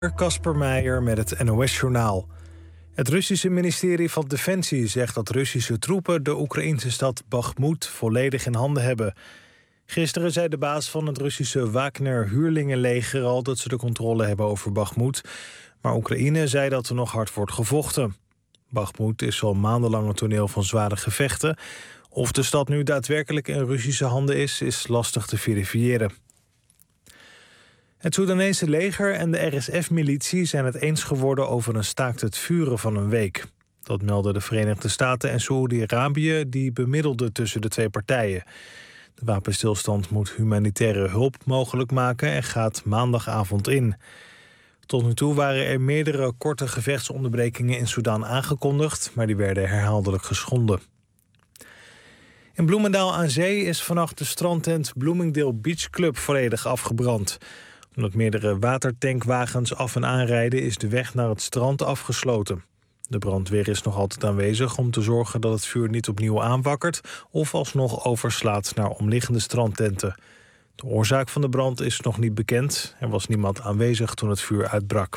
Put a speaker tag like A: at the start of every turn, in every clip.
A: Kasper Meijer met het NOS-journaal. Het Russische ministerie van Defensie zegt dat Russische troepen de Oekraïnse stad Bakhmut volledig in handen hebben. Gisteren zei de baas van het Russische Wagner-huurlingenleger al dat ze de controle hebben over Bakhmut. Maar Oekraïne zei dat er nog hard wordt gevochten. Bakhmut is al maandenlang een toneel van zware gevechten. Of de stad nu daadwerkelijk in Russische handen is lastig te verifiëren. Het Soedanese leger en de RSF-militie zijn het eens geworden over een staakt het vuren van een week. Dat melden de Verenigde Staten en Saoedi-Arabië, die bemiddelden tussen de twee partijen. De wapenstilstand moet humanitaire hulp mogelijk maken en gaat maandagavond in. Tot nu toe waren er meerdere korte gevechtsonderbrekingen in Sudan aangekondigd, maar die werden herhaaldelijk geschonden. In Bloemendaal aan Zee is vannacht de strandtent Bloomingdale Beach Club volledig afgebrand. Omdat meerdere watertankwagens af en aanrijden is de weg naar het strand afgesloten. De brandweer is nog altijd aanwezig om te zorgen dat het vuur niet opnieuw aanwakkert of alsnog overslaat naar omliggende strandtenten. De oorzaak van de brand is nog niet bekend. Er was niemand aanwezig toen het vuur uitbrak.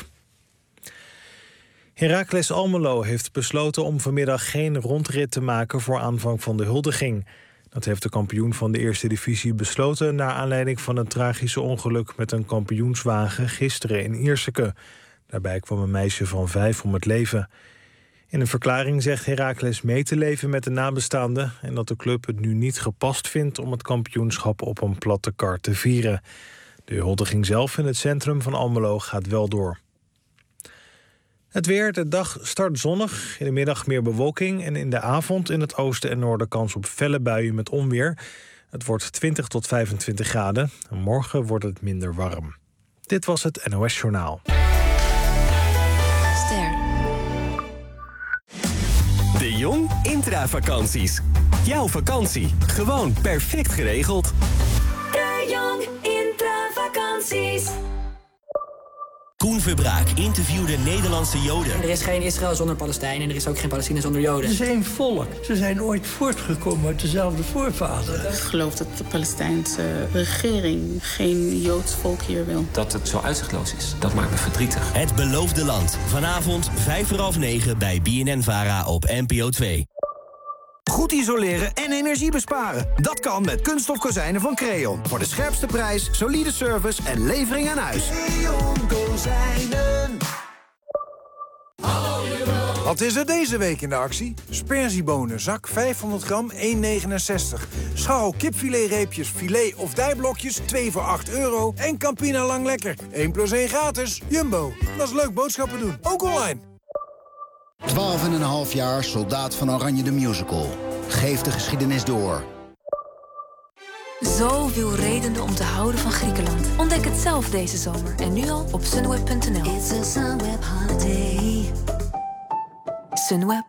A: Heracles Almelo heeft besloten om vanmiddag geen rondrit te maken voor aanvang van de huldiging. Dat heeft de kampioen van de eerste divisie besloten naar aanleiding van een tragische ongeluk met een kampioenswagen gisteren in Ierseke. Daarbij kwam een meisje van 5 om het leven. In een verklaring zegt Heracles mee te leven met de nabestaanden en dat de club het nu niet gepast vindt om het kampioenschap op een platte kar te vieren. De huldiging zelf in het centrum van Almelo gaat wel door. Het weer, de dag start zonnig, in de middag meer bewolking en in de avond in het oosten en noorden kans op felle buien met onweer. Het wordt 20 tot 25 graden en morgen wordt het minder warm. Dit was het NOS Journaal.
B: Ster.
C: De Jong Intravakanties. Jouw vakantie, gewoon perfect geregeld.
B: De Jong Intravakanties.
C: Koen Verbraak interviewde Nederlandse Joden.
D: Er is geen Israël zonder Palestijn en er is ook geen Palestina zonder Joden.
E: Het is één volk. Ze zijn ooit voortgekomen uit dezelfde voorvaderen.
F: Ik geloof dat de Palestijnse regering geen Joods volk hier wil.
G: Dat het zo uitzichtloos is, dat maakt me verdrietig.
C: Het Beloofde Land. Vanavond 9:05 bij BNN-VARA op NPO 2.
H: Goed isoleren en energie besparen. Dat kan met kunststof kozijnen van Creon. Voor de scherpste prijs, solide service en levering aan huis.
I: Creon Kozijnen.
J: Wat is er deze week in de actie? Sperziebonen, zak 500 gram, 1,69. Scharrel kipfiletreepjes, filet of dijblokjes, 2 voor €8. En Campina Lang Lekker, 1 + 1 gratis. Jumbo, dat is leuk boodschappen doen, ook online.
K: 12,5 jaar Soldaat van Oranje de Musical. Geef de geschiedenis door.
B: Zoveel redenen om te houden van Griekenland. Ontdek het zelf deze zomer. En nu al op sunweb.nl. It's a Sunweb holiday. Sunweb.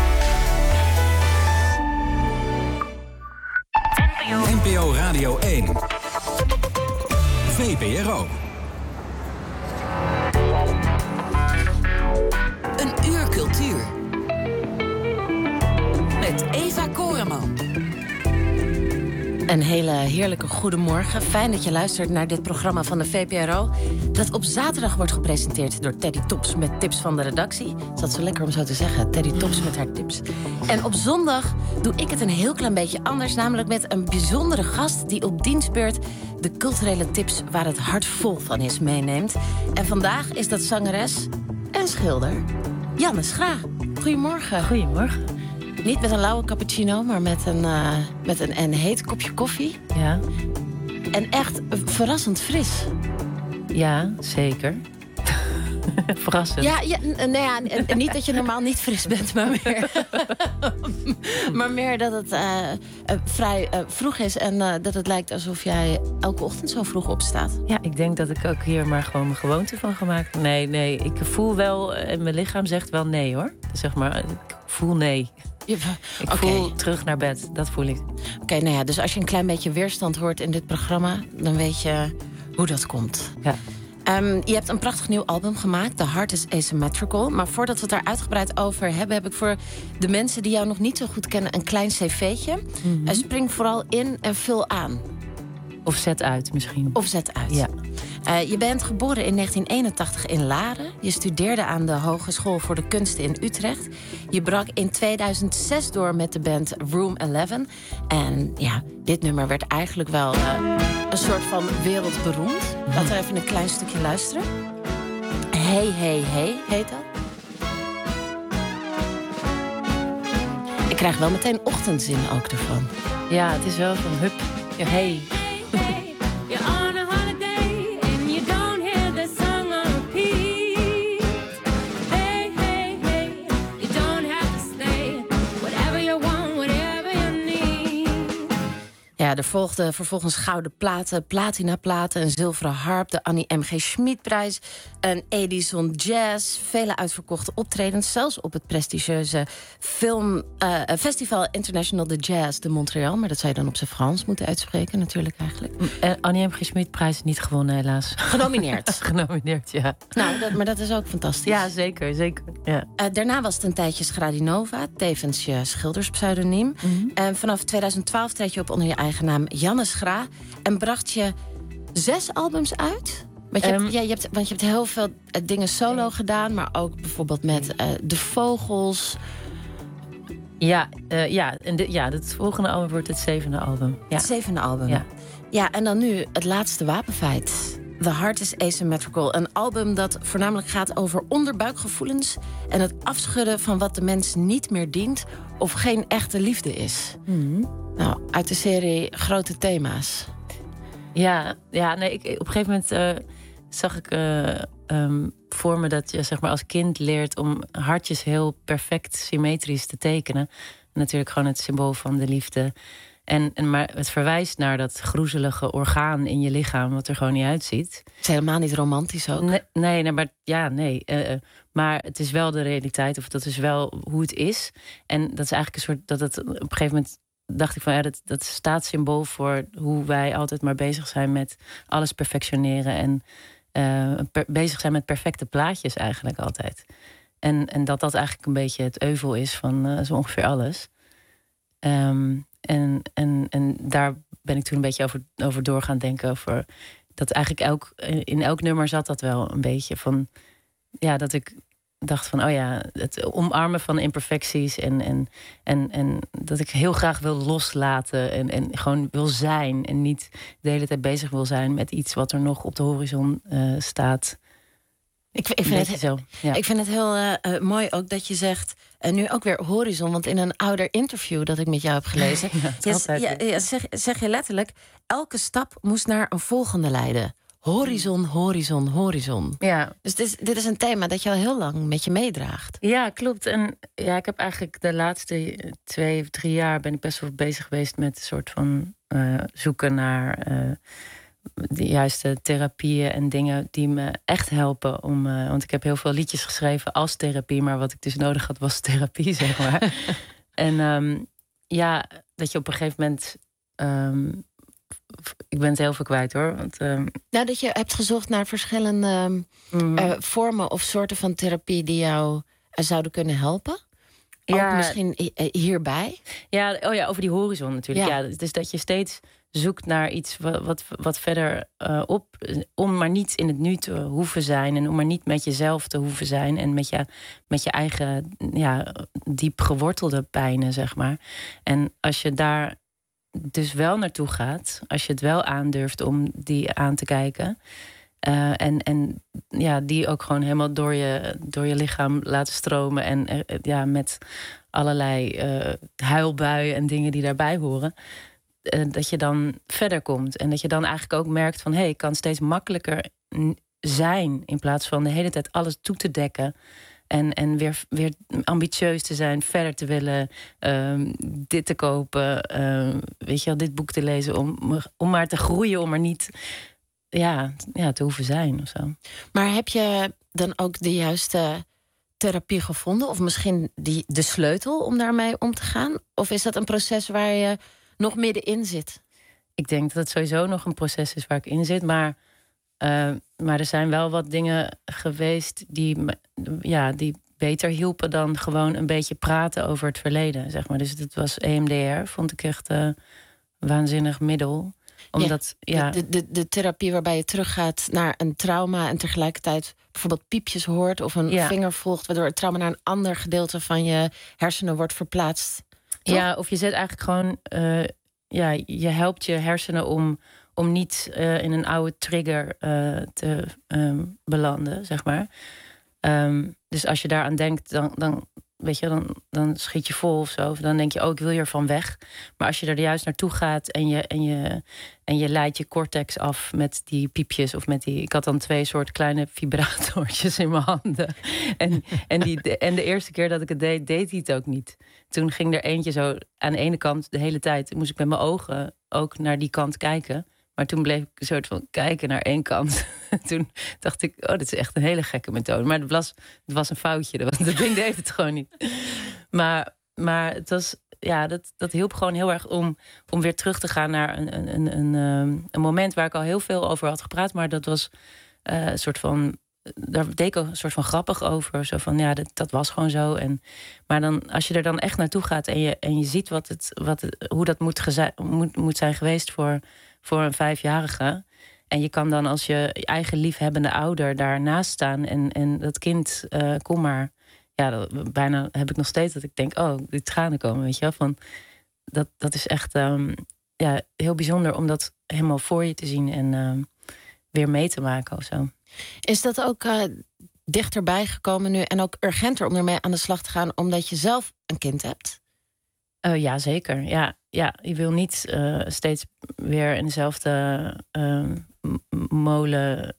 L: NPO Radio 1. VPRO.
B: Een uur cultuur. Met Eva Koreman.
M: Een hele heerlijke goedemorgen. Fijn dat je luistert naar dit programma van de VPRO. Dat op zaterdag wordt gepresenteerd door Teddy Tops met tips van de redactie. Is dat zo lekker om zo te zeggen? Teddy Tops met haar tips. En op zondag doe ik het een heel klein beetje anders. Namelijk met een bijzondere gast die op dienstbeurt de culturele tips waar het hart vol van is meeneemt. En vandaag is dat zangeres en schilder Janne Schra. Goedemorgen.
N: Goedemorgen.
M: Niet met een lauwe cappuccino, maar met een heet kopje koffie.
N: Ja.
M: En echt verrassend fris.
N: Ja, zeker. Verrassend.
M: Ja, niet dat je normaal niet fris bent, maar meer dat het vrij vroeg is en dat het lijkt alsof jij elke ochtend zo vroeg opstaat.
N: Ja, ik denk dat ik ook hier maar gewoon mijn gewoonte van gemaakt. Nee, ik voel wel, en mijn lichaam zegt wel nee hoor. Zeg maar, ik voel nee. Ik voel terug naar bed, dat voel ik.
M: Oké, nou ja, dus als je een klein beetje weerstand hoort in dit programma, dan weet je hoe dat komt.
N: Ja.
M: Je hebt een prachtig nieuw album gemaakt, The Heart is Asymmetrical. Maar voordat we het daar uitgebreid over hebben, heb ik voor de mensen die jou nog niet zo goed kennen een klein cv'tje. Spring vooral in en vul aan.
N: Of zet uit misschien.
M: Of zet uit.
N: Ja.
M: Je bent geboren in 1981 in Laren. Je studeerde aan de Hogeschool voor de Kunsten in Utrecht. Je brak in 2006 door met de band Room 11. En ja, dit nummer werd eigenlijk wel een soort van wereldberoemd. Laten we even een klein stukje luisteren. Hey, hey, hey heet dat. Ik krijg wel meteen ochtendzin ook ervan.
N: Ja, het is wel van hup, ja, hey.
M: Ja, er volgden vervolgens gouden platen, platinaplaten, een zilveren harp, de Annie M.G. Schmidprijs, een Edison Jazz, vele uitverkochte optredens, zelfs op het prestigieuze Festival International de Jazz de Montreal. Maar dat zou je dan op zijn Frans moeten uitspreken, natuurlijk eigenlijk.
N: Annie M.G. Schmidprijs niet gewonnen, helaas.
M: Genomineerd.
N: Genomineerd, ja.
M: Nou, maar dat is ook fantastisch.
N: Ja, zeker, zeker. Ja.
M: Daarna was het een tijdje Schradinova, tevens je schilderspseudoniem. En vanaf 2012 treed je op onder je eigen naam Janne Schra en bracht je 6 albums uit. Want je hebt heel veel dingen solo gedaan, maar ook bijvoorbeeld met De Vogels.
N: Het volgende album wordt het 7e album. Ja.
M: Het 7e album.
N: Ja.
M: Ja, en dan nu het laatste wapenfeit. The Heart is Asymmetrical. Een album dat voornamelijk gaat over onderbuikgevoelens en het afschudden van wat de mens niet meer dient of geen echte liefde is. Nou, uit de serie Grote Thema's.
N: Ja, nee, op een gegeven moment zag ik voor me dat je zeg maar als kind leert om hartjes heel perfect symmetrisch te tekenen. Natuurlijk gewoon het symbool van de liefde. Maar het verwijst naar dat groezelige orgaan in je lichaam wat er gewoon niet uitziet.
M: Het is helemaal niet romantisch ook.
N: Nee. Maar het is wel de realiteit, of dat is wel hoe het is. En dat is eigenlijk een soort dat het op een gegeven moment dacht ik van ja, dat staat symbool voor hoe wij altijd maar bezig zijn met alles perfectioneren en bezig zijn met perfecte plaatjes eigenlijk altijd. En dat eigenlijk een beetje het euvel is van zo ongeveer alles. En daar ben ik toen een beetje over door gaan denken. Over dat eigenlijk in elk nummer zat dat wel een beetje van. Ja, dat ik dacht van, oh ja, het omarmen van imperfecties. En dat ik heel graag wil loslaten. En gewoon wil zijn. En niet de hele tijd bezig wil zijn met iets wat er nog op de horizon staat.
M: Ik vind het heel mooi ook dat je zegt, en nu ook weer horizon, want in een ouder interview dat ik met jou heb gelezen, zeg je letterlijk, elke stap moest naar een volgende leiden. Horizon, horizon, horizon.
N: Ja.
M: Dus dit is een thema dat je al heel lang met je meedraagt.
N: Ja, klopt. En ja, ik heb eigenlijk de laatste 2 of 3 jaar ben ik best wel bezig geweest met een soort van zoeken naar de juiste therapieën en dingen die me echt helpen om. Want ik heb heel veel liedjes geschreven als therapie, maar wat ik dus nodig had was therapie, zeg maar. En dat je op een gegeven moment. Ik ben het heel veel kwijt hoor. Want,
M: dat je hebt gezocht naar verschillende vormen of soorten van therapie die jou zouden kunnen helpen. Ja, ook misschien hierbij.
N: Ja, over die horizon natuurlijk. Ja, dus dat je steeds zoekt naar iets wat verder op. Om maar niet in het nu te hoeven zijn. En om maar niet met jezelf te hoeven zijn. En met je eigen diep gewortelde pijnen, zeg maar. En als je daar dus wel naartoe gaat. Als je het wel aandurft om die aan te kijken. En die ook gewoon helemaal door je lichaam laten stromen. En met allerlei huilbuien en dingen die daarbij horen. Dat je dan verder komt. En dat je dan eigenlijk ook merkt van, ik kan steeds makkelijker zijn. In plaats van de hele tijd alles toe te dekken. En weer ambitieus te zijn, verder te willen, dit te kopen. Weet je wel, dit boek te lezen. Om maar te groeien, om maar niet te hoeven zijn of zo.
M: Maar heb je dan ook de juiste therapie gevonden? Of misschien de sleutel om daarmee om te gaan? Of is dat een proces waar je nog middenin zit?
N: Ik denk dat het sowieso nog een proces is waar ik in zit. Maar er zijn wel wat dingen geweest die beter hielpen dan gewoon een beetje praten over het verleden, zeg maar. Dus het was EMDR, vond ik echt een waanzinnig middel. Omdat,
M: de therapie waarbij je teruggaat naar een trauma en tegelijkertijd bijvoorbeeld piepjes hoort of een vinger volgt, waardoor het trauma naar een ander gedeelte van je hersenen wordt verplaatst. Toch?
N: Ja, of je zet eigenlijk gewoon, je helpt je hersenen om niet in een oude trigger te belanden, zeg maar. Dus als je daaraan denkt, dan weet je, dan schiet je vol of zo. Of dan denk je, ik wil hier van weg. Maar als je er juist naartoe gaat en je leidt je cortex af met die piepjes of met die. Ik had dan 2 soort kleine vibratortjes in mijn handen. En de eerste keer dat ik het deed hij het ook niet. Toen ging er eentje zo aan de ene kant de hele tijd. Toen moest ik met mijn ogen ook naar die kant kijken. Maar toen bleef ik een soort van kijken naar één kant. Toen dacht ik, dit is echt een hele gekke methode. Maar het was een foutje. Dat ding deed het gewoon niet. Maar het was, dat hielp gewoon heel erg om weer terug te gaan naar een moment waar ik al heel veel over had gepraat. Maar dat was een soort van. Daar deed ik ook een soort van grappig over. Zo van, dat was gewoon zo. Maar dan, als je er dan echt naartoe gaat en je ziet hoe dat moet zijn geweest voor een 5-jarige. En je kan dan als je eigen liefhebbende ouder daarnaast staan en dat kind, kom maar. Ja, bijna heb ik nog steeds dat ik denk, die tranen komen, weet je wel. Van, dat is echt heel bijzonder om dat helemaal voor je te zien en weer mee te maken of zo.
M: Is dat ook dichterbij gekomen nu en ook urgenter om ermee aan de slag te gaan omdat je zelf een kind hebt?
N: Ja, zeker. Ja, je wil niet steeds weer in dezelfde molen.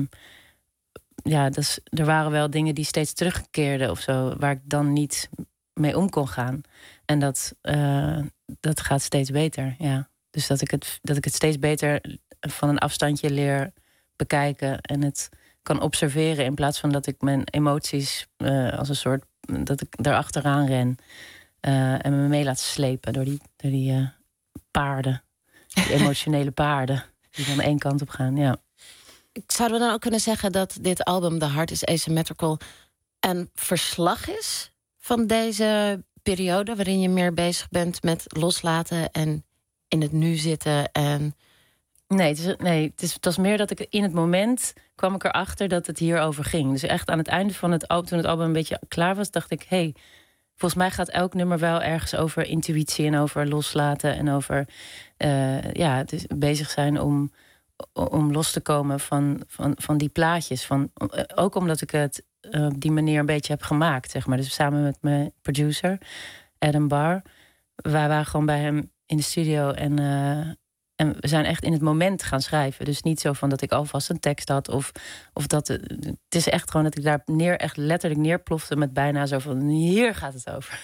N: Er waren wel dingen die steeds terugkeerden of zo, waar ik dan niet mee om kon gaan. En dat gaat steeds beter. Ja. Dus dat ik het steeds beter van een afstandje leer bekijken en het kan observeren in plaats van dat ik mijn emoties als een soort dat ik erachteraan ren. En me mee laat slepen door die paarden. Die emotionele paarden. Die dan één kant op gaan, ja.
M: Zouden we dan ook kunnen zeggen dat dit album, The Heart is Asymmetrical, een verslag is van deze periode waarin je meer bezig bent met loslaten en in het nu zitten en...
N: Nee, het was meer dat ik in het moment kwam ik erachter dat het hierover ging. Dus echt aan het einde van het album, toen het album een beetje klaar was, dacht ik, volgens mij gaat elk nummer wel ergens over intuïtie en over loslaten en over dus bezig zijn om los te komen van die plaatjes. Ook omdat ik het op die manier een beetje heb gemaakt, zeg maar. Dus samen met mijn producer, Adam Barr. Wij waren gewoon bij hem in de studio en we zijn echt in het moment gaan schrijven. Dus niet zo van dat ik alvast een tekst had of dat. Het is echt gewoon dat ik daar echt letterlijk neerplofte met bijna zo van, hier gaat het over.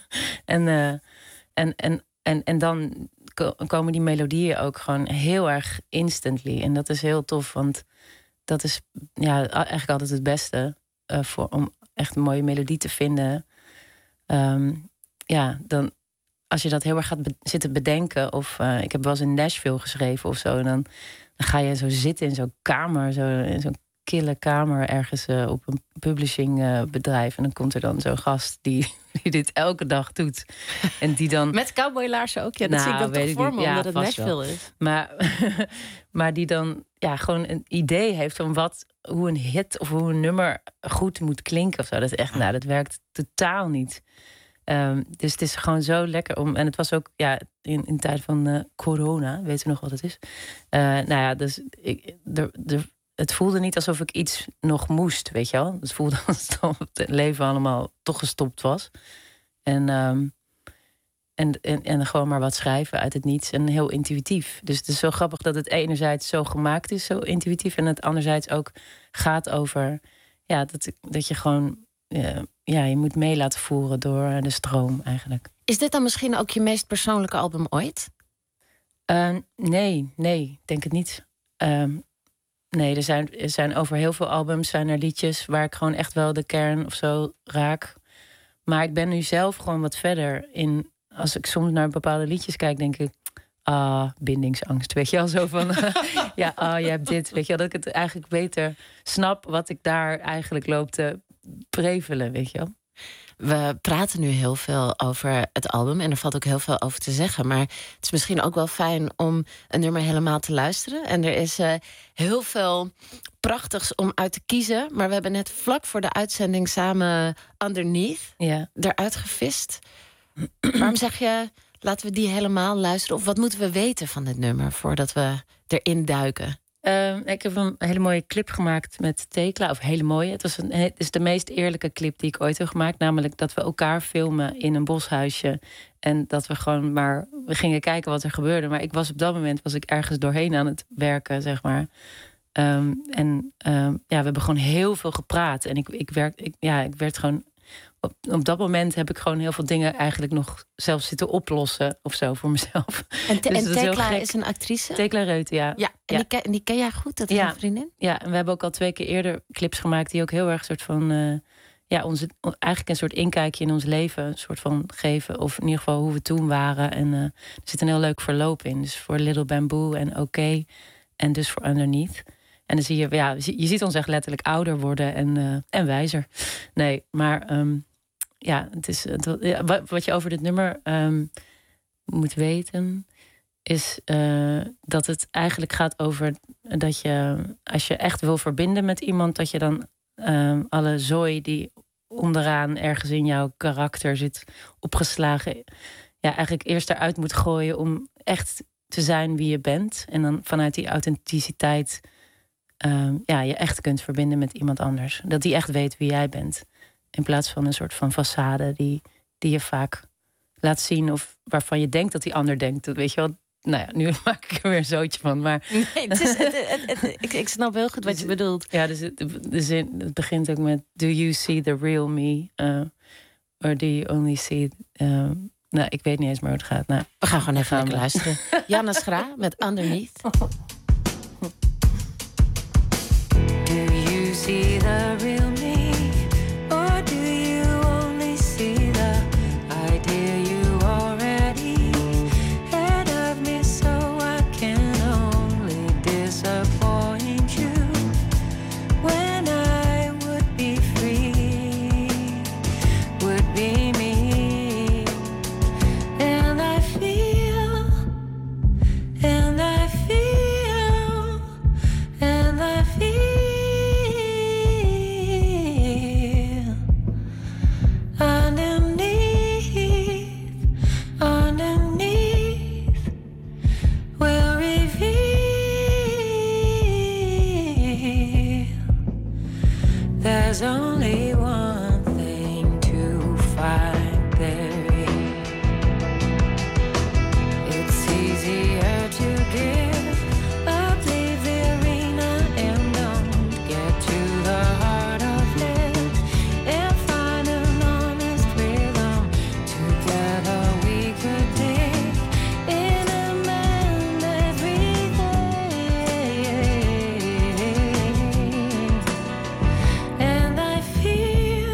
N: En dan komen die melodieën ook gewoon heel erg instantly. En dat is heel tof, want dat is eigenlijk altijd het beste om echt een mooie melodie te vinden. Dan als je dat heel erg gaat zitten bedenken, of ik heb wel eens in Nashville geschreven of zo, en dan ga je zo zitten in zo'n kamer, in zo'n kille kamer ergens op een publishingbedrijf, en dan komt er dan zo'n gast die dit elke dag doet. En die dan
M: met cowboylaarzen ook, dat zie ik dan toch voor me, omdat het Nashville is.
N: Maar die dan gewoon een idee heeft van hoe een hit of hoe een nummer goed moet klinken of zo. Dat is echt, dat werkt totaal niet. Dus het is gewoon zo lekker om. En het was ook in tijd van corona, weet je nog wat het is? Dus het voelde niet alsof ik iets nog moest, weet je wel. Het voelde alsof het leven allemaal toch gestopt was. En gewoon maar wat schrijven uit het niets en heel intuïtief. Dus het is zo grappig dat het enerzijds zo gemaakt is, zo intuïtief, en het anderzijds ook gaat over dat je gewoon je moet mee laten voeren door de stroom eigenlijk.
M: Is dit dan misschien ook je meest persoonlijke album ooit?
N: Nee, denk het niet. Nee, er zijn over heel veel albums zijn er liedjes waar ik gewoon echt wel de kern of zo raak. Maar ik ben nu zelf gewoon wat verder in. Als ik soms naar bepaalde liedjes kijk, denk ik, bindingsangst, weet je wel, zo van je hebt dit, weet je wel, dat ik het eigenlijk beter snap wat ik daar eigenlijk loop te prevelen, weet je wel.
M: We praten nu heel veel over het album en er valt ook heel veel over te zeggen. Maar het is misschien ook wel fijn om een nummer helemaal te luisteren. En er is heel veel prachtigs om uit te kiezen. Maar we hebben net vlak voor de uitzending samen Underneath eruit gevist. Waarom zeg je, laten we die helemaal luisteren? Of wat moeten we weten van dit nummer voordat we erin duiken?
N: Ik heb een hele mooie clip gemaakt met Thekla. Of hele mooie. Het is de meest eerlijke clip die ik ooit heb gemaakt. Namelijk dat we elkaar filmen in een boshuisje. En dat we gewoon maar... We gingen kijken wat er gebeurde. Maar op dat moment was ik ergens doorheen aan het werken, zeg maar. We hebben gewoon heel veel gepraat. En ik werd gewoon... Op dat moment heb ik gewoon heel veel dingen eigenlijk nog zelf zitten oplossen of zo voor mezelf.
M: En Thekla is een actrice?
N: Thekla Reuten, ja.
M: En die ken jij goed, dat is een vriendin?
N: Ja, en we hebben ook al 2 keer eerder clips gemaakt die ook heel erg soort van... eigenlijk een soort inkijkje in ons leven een soort van geven. Of in ieder geval hoe we toen waren. En er zit een heel leuk verloop in. Dus voor Little Bamboo en OK. En dus voor Underneath. En dan zie je, je ziet ons echt letterlijk ouder worden en wijzer. Nee, maar het is wat je over dit nummer moet weten, is dat het eigenlijk gaat over dat je, als je echt wil verbinden met iemand, dat je dan alle zooi die onderaan ergens in jouw karakter zit opgeslagen, eigenlijk eerst eruit moet gooien om echt te zijn wie je bent. En dan vanuit die authenticiteit je echt kunt verbinden met iemand anders. Dat die echt weet wie jij bent. In plaats van een soort van façade die je vaak laat zien, of waarvan je denkt dat die ander denkt. Weet je wel? Nou ja, nu maak ik er weer een zootje van. Maar
M: nee, ik snap heel goed wat je bedoelt.
N: Ja, dus het begint ook met: do you see the real me? Or do you only see... ik weet niet eens meer hoe het gaat. Nou,
M: we gaan gewoon even lekker luisteren. Janne Schra met Underneath.
B: Do you see the real me? Or do you only see the idea you already had of me? So I can only disappoint you when I would be free, would be me. And I feel, and I feel, and I feel underneath will reveal there's only one thing to find there. It's easier to give up, leave the arena and don't get to the heart of it and find an honest rhythm. Together we could dig in and mend everything. And I feel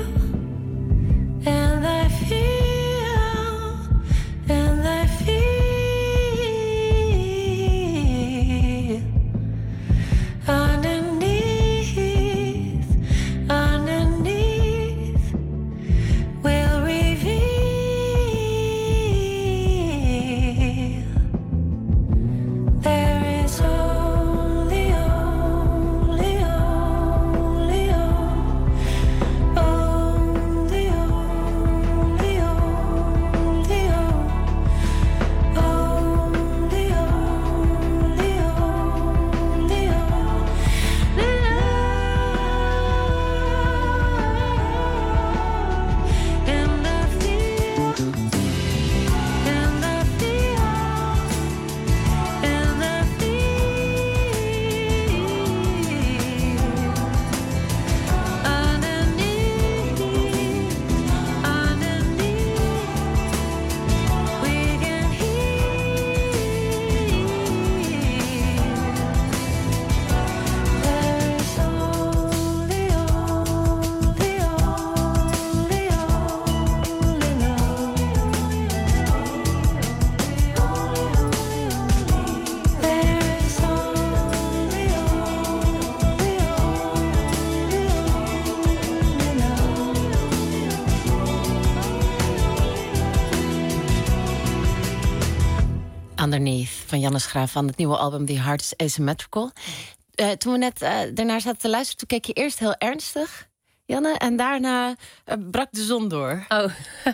M: Underneath van Jannes Graaf van het nieuwe album The Heart is Asymmetrical. Toen we net daarnaar zaten te luisteren, toen keek je eerst heel ernstig, Janne, en daarna brak de zon door.
N: Oh,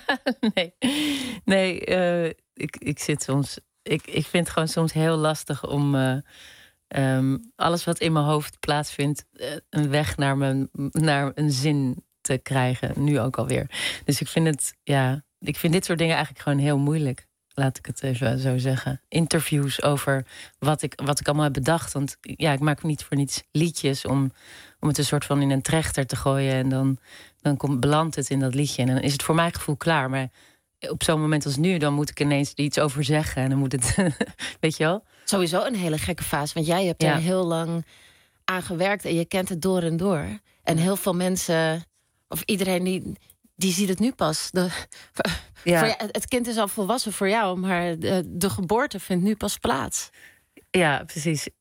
N: nee, ik zit soms. Ik vind het gewoon soms heel lastig om alles wat in mijn hoofd plaatsvindt, een weg naar een zin te krijgen. Nu ook alweer. Dus ik vind dit soort dingen eigenlijk gewoon heel moeilijk. Laat ik het even zo zeggen. Interviews over wat ik allemaal heb bedacht. Want ja, ik maak niet voor niets liedjes om het een soort van in een trechter te gooien. En dan belandt het in dat liedje. En dan is het voor mijn gevoel klaar. Maar op zo'n moment als nu, dan moet ik ineens er iets over zeggen. En dan moet het, weet je wel?
M: Sowieso een hele gekke fase. Want jij hebt er heel lang aan gewerkt en je kent het door en door. En heel veel mensen, of iedereen die ziet het nu pas. Het kind is al volwassen voor jou, maar de geboorte vindt nu pas plaats.
N: Ja, precies.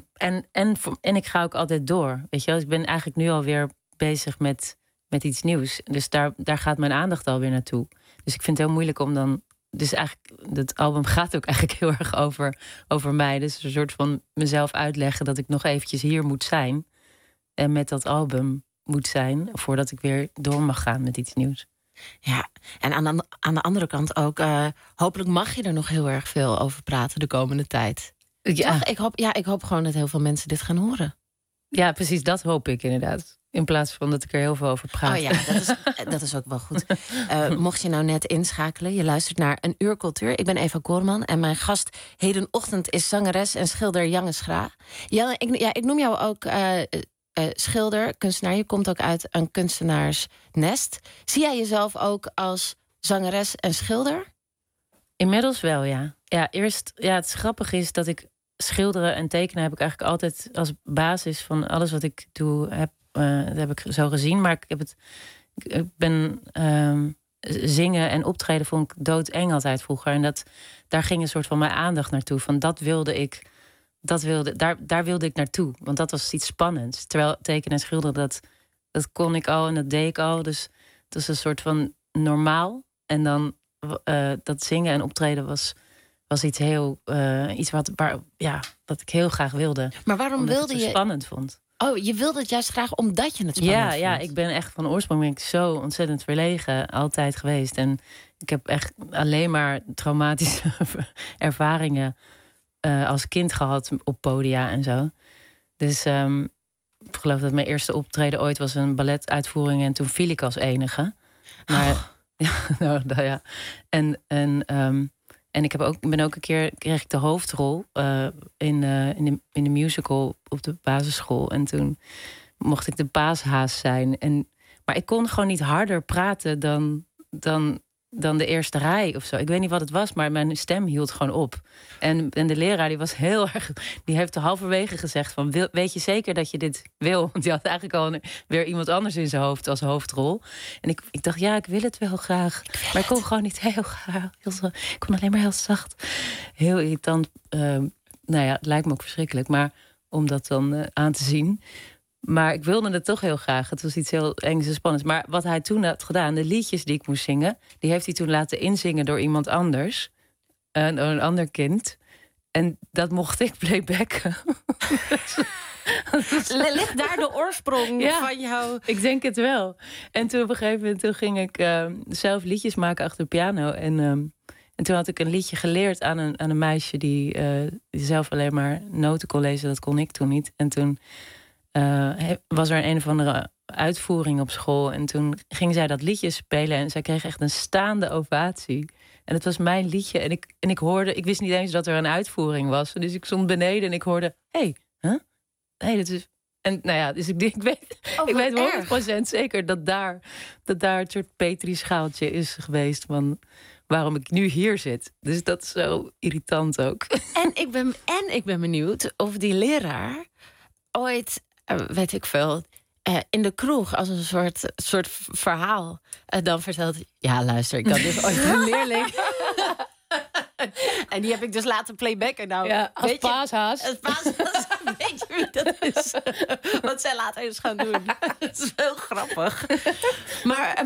N: En ik ga ook altijd door. Weet je wel? Dus ik ben eigenlijk nu alweer bezig met iets nieuws. Dus daar gaat mijn aandacht alweer naartoe. Dus ik vind het heel moeilijk om dan. Dus eigenlijk, het album gaat ook eigenlijk heel erg over mij. Dus een soort van mezelf uitleggen dat ik nog eventjes hier moet zijn. En met dat album moet zijn, voordat ik weer door mag gaan met iets nieuws.
M: Ja, en aan de andere kant ook, hopelijk mag je er nog heel erg veel over praten de komende tijd. Ja. Ik hoop gewoon dat heel veel mensen dit gaan horen.
N: Ja, precies, dat hoop ik inderdaad. In plaats van dat ik er heel veel over praat.
M: Oh ja, dat is ook wel goed. Mocht je nou net inschakelen, je luistert naar Een Uur Cultuur. Ik ben Eva Koorman en mijn gast hedenochtend is zangeres en schilder Jannes Graaf. Janne, ik noem jou ook schilder, kunstenaar. Je komt ook uit een kunstenaarsnest. Zie jij jezelf ook als zangeres en schilder?
N: Inmiddels wel, ja. Het grappige is dat ik schilderen en tekenen heb ik eigenlijk altijd als basis van alles wat ik doe, dat heb ik zo gezien. Maar ik ben zingen en optreden vond ik doodeng altijd vroeger. En daar ging een soort van mijn aandacht naartoe. Van daar wilde ik naartoe. Want dat was iets spannends. Terwijl tekenen en schilderen, dat kon ik al en dat deed ik al. Dus het was een soort van normaal. En dan dat zingen en optreden was iets heel dat ik heel graag wilde.
M: Maar waarom wilde je?
N: Spannend vond.
M: Oh, je wilde het juist graag omdat je het spannend vond.
N: Ja, ik ben echt van oorsprong ben ik zo ontzettend verlegen altijd geweest. En ik heb echt alleen maar traumatische ervaringen als kind gehad op podia en zo. Dus ik geloof dat mijn eerste optreden ooit was een balletuitvoering en toen viel ik als enige. Maar ja. En ik ben ook een keer kreeg ik de hoofdrol in de musical op de basisschool. En toen mocht ik de paashaas zijn. Maar ik kon gewoon niet harder praten dan de eerste rij of zo. Ik weet niet wat het was, maar mijn stem hield gewoon op. En de leraar die was heel erg. Die heeft halverwege gezegd van, weet je zeker dat je dit wil? Want die had eigenlijk al weer iemand anders in zijn hoofd als hoofdrol. En ik dacht, ja, ik wil het wel graag. Maar ik kon gewoon niet heel graag. Ik kon alleen maar heel zacht. Heel irritant. Het lijkt me ook verschrikkelijk. Maar om dat dan aan te zien. Maar ik wilde het toch heel graag. Het was iets heel engs en spannends. Maar wat hij toen had gedaan, de liedjes die ik moest zingen, die heeft hij toen laten inzingen door iemand anders. Door een ander kind. En dat mocht ik playbacken.
M: Ligt daar de oorsprong van jou?
N: Ik denk het wel. En toen op een gegeven moment ging ik zelf liedjes maken achter de piano. En toen had ik een liedje geleerd aan een meisje die zelf alleen maar noten kon lezen. Dat kon ik toen niet. En toen was er een of andere uitvoering op school. En toen ging zij dat liedje spelen. En zij kreeg echt een staande ovatie. En het was mijn liedje. En ik hoorde, ik wist niet eens dat er een uitvoering was. Dus ik stond beneden en ik hoorde, hey, dat is. En nou ja, dus ik weet 100% zeker dat daar het soort Petri-schaaltje is geweest van waarom ik nu hier zit. Dus dat is zo irritant ook.
M: En ik ben benieuwd of die leraar ooit, weet ik veel, in de kroeg als een soort verhaal dan vertelt. Ja, luister, ik had dus ooit een leerling. En die heb ik dus laten playbacken. Nou,
N: ja, als paashaas.
M: Weet je wie dat is? Wat zij later is gaan doen. Dat is wel grappig. Maar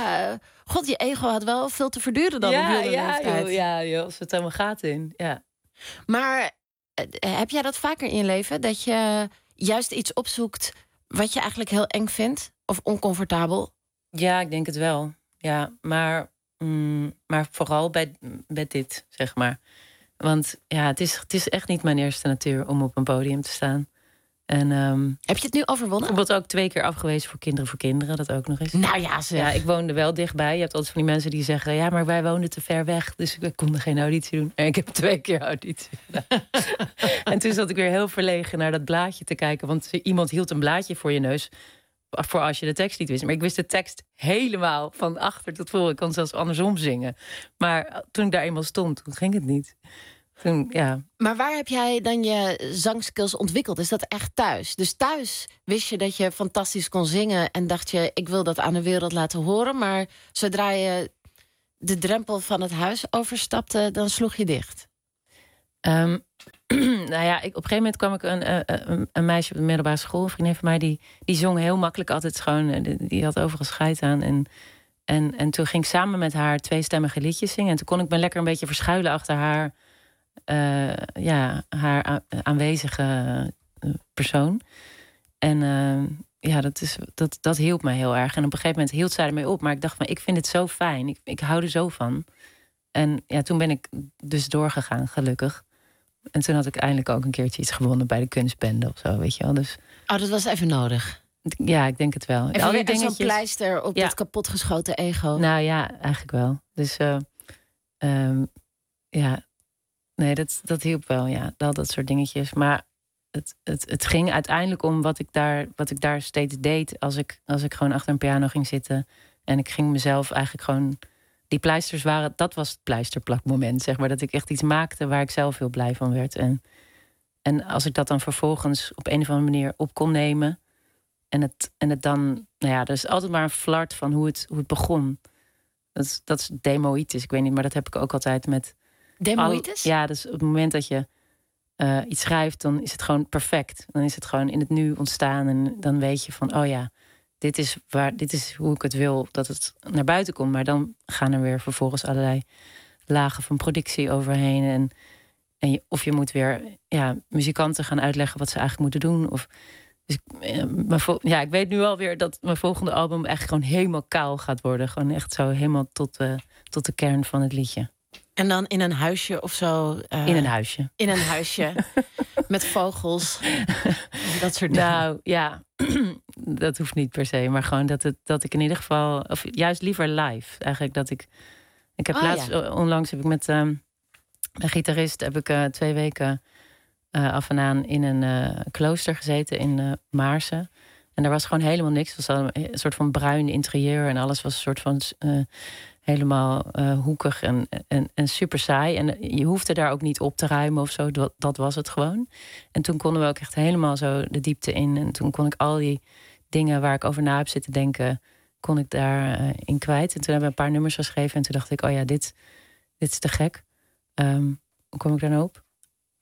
M: god, je ego had wel veel te verduren dan op jonge leeftijd.
N: Ja, joh, als het helemaal gaat in. Ja.
M: Maar heb jij dat vaker in je leven? Dat je juist iets opzoekt wat je eigenlijk heel eng vindt? Of oncomfortabel?
N: Ja, ik denk het wel. Ja, maar vooral bij dit, zeg maar. Want ja, het is echt niet mijn eerste natuur om op een podium te staan. En,
M: heb je het nu overwonnen?
N: Bijvoorbeeld ook 2 keer afgewezen voor kinderen, dat ook nog eens.
M: Nou ja, zeg.
N: Ja, ik woonde wel dichtbij. Je hebt altijd van die mensen die zeggen... ja, maar wij woonden te ver weg, dus ik kon geen auditie doen. En ik heb 2 keer auditie gedaan. En toen zat ik weer heel verlegen naar dat blaadje te kijken. Want iemand hield een blaadje voor je neus... voor als je de tekst niet wist. Maar ik wist de tekst helemaal van achter tot voor. Ik kon zelfs andersom zingen. Maar toen ik daar eenmaal stond, toen ging het niet. Toen, ja.
M: Maar waar heb jij dan je zangskills ontwikkeld? Is dat echt thuis? Dus thuis wist je dat je fantastisch kon zingen... en dacht je, ik wil dat aan de wereld laten horen. Maar zodra je de drempel van het huis overstapte... dan sloeg je dicht.
N: Nou ja, op een gegeven moment kwam ik een meisje op de middelbare school... een vriendin van mij, die zong heel makkelijk altijd schoon. Die had overal scheid aan. En toen ging ik samen met haar 2-stemmige liedjes zingen. En toen kon ik me lekker een beetje verschuilen achter haar... haar aanwezige persoon. En dat hielp mij heel erg. En op een gegeven moment hield zij ermee op. Maar ik dacht van, ik vind het zo fijn. Ik hou er zo van. En ja, toen ben ik dus doorgegaan, gelukkig. En toen had ik eindelijk ook een keertje iets gewonnen bij de kunstbende of zo, weet je wel. Dus...
M: Oh, dat was even nodig.
N: Ja, ik denk het wel.
M: Even al die dingetjes... zo'n pleister op dat kapotgeschoten ego.
N: Nou ja, eigenlijk wel. Dus ja... Nee, dat hielp wel, ja. Dat soort dingetjes. Maar het ging uiteindelijk om wat ik daar steeds deed... als ik gewoon achter een piano ging zitten. En ik ging mezelf eigenlijk gewoon... Die pleisters waren... Dat was het pleisterplakmoment, zeg maar. Dat ik echt iets maakte waar ik zelf heel blij van werd. En als ik dat dan vervolgens op een of andere manier op kon nemen... En het dan... Nou ja, er is altijd maar een flart van hoe het begon. Dat is demoïtisch, ik weet niet. Maar dat heb ik ook altijd met...
M: Demoïtisch?
N: Ja, dus op het moment dat je iets schrijft, dan is het gewoon perfect. Dan is het gewoon in het nu ontstaan. En dan weet je van, oh ja, dit is hoe ik het wil dat het naar buiten komt. Maar dan gaan er weer vervolgens allerlei lagen van productie overheen. Of je moet weer muzikanten gaan uitleggen wat ze eigenlijk moeten doen. Dus ik weet nu alweer dat mijn volgende album echt gewoon helemaal kaal gaat worden. Gewoon echt zo helemaal tot de kern van het liedje.
M: En dan in een huisje of zo?
N: In een huisje.
M: In een huisje. Met vogels. Dat soort dingen.
N: Nou, ja. Dat hoeft niet per se. Maar gewoon dat ik in ieder geval... Of juist liever live. Eigenlijk dat ik... Ik heb onlangs heb ik met een gitarist... heb ik 2 weken af en aan in een klooster gezeten in Maarsen. En daar was gewoon helemaal niks. Het was een soort van bruin interieur. En alles was een soort van... helemaal hoekig en super saai. En je hoefde daar ook niet op te ruimen of zo. Dat was het gewoon. En toen konden we ook echt helemaal zo de diepte in. En toen kon ik al die dingen waar ik over na heb zitten denken... kon ik daar in kwijt. En toen hebben we een paar nummers geschreven. En toen dacht ik, oh ja, dit is te gek. Hoe kom ik daar nou op?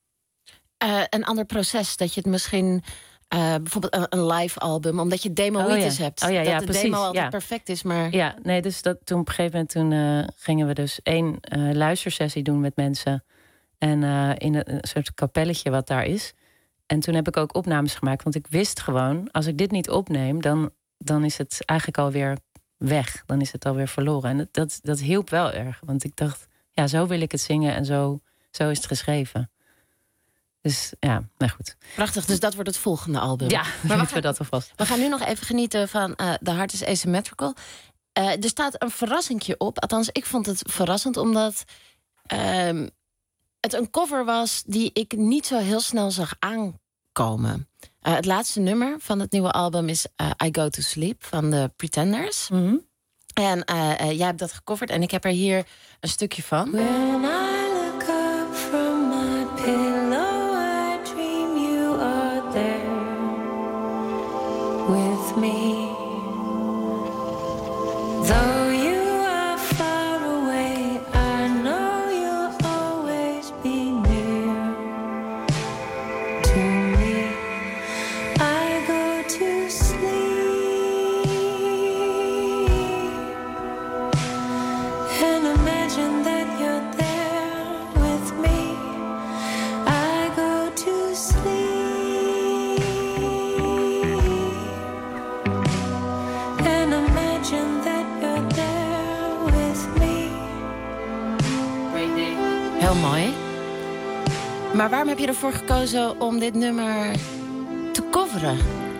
M: Een ander proces, dat je het misschien... bijvoorbeeld een live album, omdat je demoïtis hebt.
N: Oh ja,
M: dat de
N: precies,
M: demo altijd perfect is, maar...
N: Ja, nee, dus toen op een gegeven moment gingen we dus 1 luistersessie doen met mensen. En in een soort kapelletje wat daar is. En toen heb ik ook opnames gemaakt. Want ik wist gewoon, als ik dit niet opneem... dan is het eigenlijk alweer weg. Dan is het alweer verloren. En dat hielp wel erg. Want ik dacht, ja, zo wil ik het zingen. En zo is het geschreven. Dus ja, nou goed.
M: Prachtig, dus dat wordt het volgende album.
N: Ja, maar we dat alvast.
M: We gaan nu nog even genieten van The Heart is Asymmetrical. Er staat een verrassingje op. Althans, ik vond het verrassend, omdat het een cover was die ik niet zo heel snel zag aankomen. Het laatste nummer van het nieuwe album is I Go To Sleep van de Pretenders.
N: Mm-hmm.
M: En jij hebt dat gecoverd en ik heb er hier een stukje van.
B: When I look up from my pillow, I dream you are there with me. Though you are far away, I know you'll always be near to me. I go to sleep and imagine that you're there with me.
M: Heel mooi. Maar waarom heb je ervoor gekozen om dit nummer te coveren?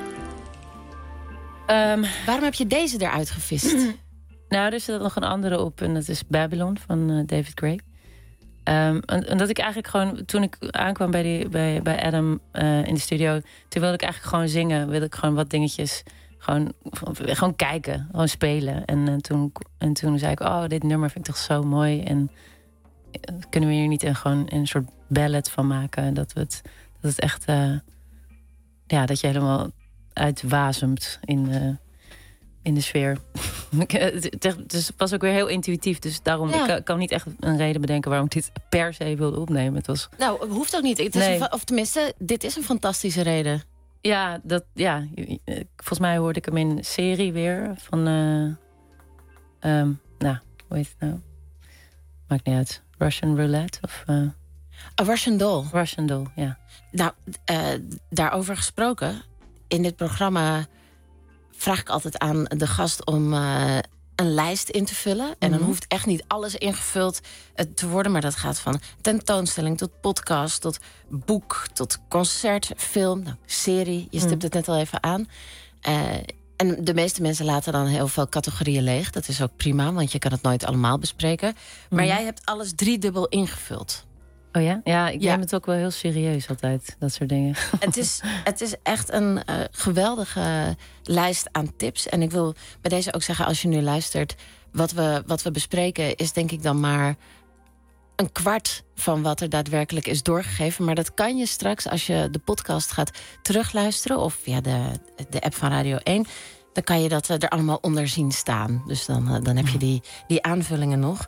M: Waarom heb je deze eruit gevist?
N: Nou, er zit nog een andere op en dat is Babylon van David Gray. En dat ik eigenlijk gewoon, toen ik aankwam bij Adam in de studio, toen wilde ik eigenlijk gewoon zingen, wilde ik gewoon wat dingetjes, gewoon kijken, gewoon spelen. En toen zei ik, oh, dit nummer vind ik toch zo mooi en kunnen we hier niet een soort ballad van maken, dat het echt, dat je helemaal uitwasemt in de sfeer. Het was ook weer heel intuïtief. Dus daarom, ik kan niet echt een reden bedenken waarom ik dit per se wilde opnemen. Het was...
M: Nou, hoeft ook niet. Of tenminste, dit is een fantastische reden.
N: Ja, volgens mij hoorde ik hem in een serie weer. Van, hoe heet het nou? Maakt niet uit. Russian Roulette of...
M: Russian Doll.
N: Russian Doll, ja.
M: Nou, daarover gesproken. In dit programma vraag ik altijd aan de gast om een lijst in te vullen. En dan hoeft echt niet alles ingevuld te worden. Maar dat gaat van tentoonstelling tot podcast, tot boek, tot concert, film, serie. Je stipt het net al even aan. En de meeste mensen laten dan heel veel categorieën leeg. Dat is ook prima, want je kan het nooit allemaal bespreken. Maar jij hebt alles 3-dubbel ingevuld.
N: Oh ja? Ja, ik neem het ook wel heel serieus altijd, dat soort dingen.
M: Het is echt een geweldige lijst aan tips. En ik wil bij deze ook zeggen, als je nu luistert, wat we bespreken is denk ik dan maar een kwart van wat er daadwerkelijk is doorgegeven. Maar dat kan je straks, als je de podcast gaat terugluisteren of via de app van Radio 1... dan kan je dat er allemaal onder zien staan. Dus dan heb je die aanvullingen nog.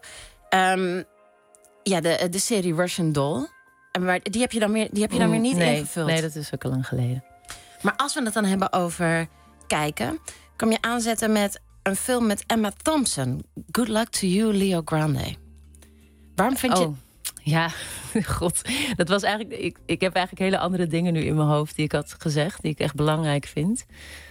M: De serie Russian Doll. Maar die heb je dan weer niet ingevuld.
N: Nee, dat is ook al lang geleden.
M: Maar als we het dan hebben over kijken, kom je aanzetten met een film met Emma Thompson. Good Luck to You, Leo Grande. Waarom vind je...
N: Ja, god. Dat was eigenlijk... Ik heb eigenlijk hele andere dingen nu in mijn hoofd die ik had gezegd, die ik echt belangrijk vind.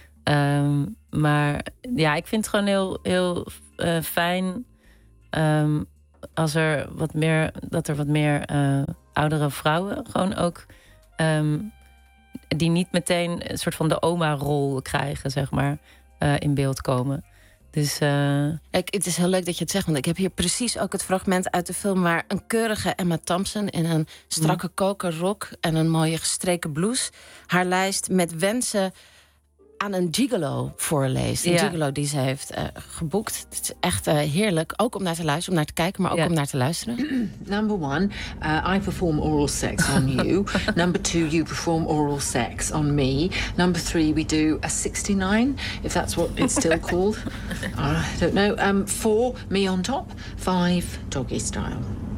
N: Maar ja, ik vind het gewoon heel, heel fijn als er wat meer oudere vrouwen gewoon ook die niet meteen een soort van de oma-rol krijgen, zeg maar, in beeld komen. Dus
M: het is heel leuk dat je het zegt, want ik heb hier precies ook het fragment uit de film waar een keurige Emma Thompson in een strakke kokerrok en een mooie gestreken blouse haar lijst met wensen aan een gigolo voorleest. Een gigolo die ze heeft geboekt. Het is echt heerlijk. Ook om naar te luisteren, om naar te kijken, maar ook om naar te luisteren.
O: Number 1, I perform oral sex on you. Number 2, you perform oral sex on me. Number 3, we do a 69, if that's what it's still called. I don't know. 4, me on top. 5, doggy style.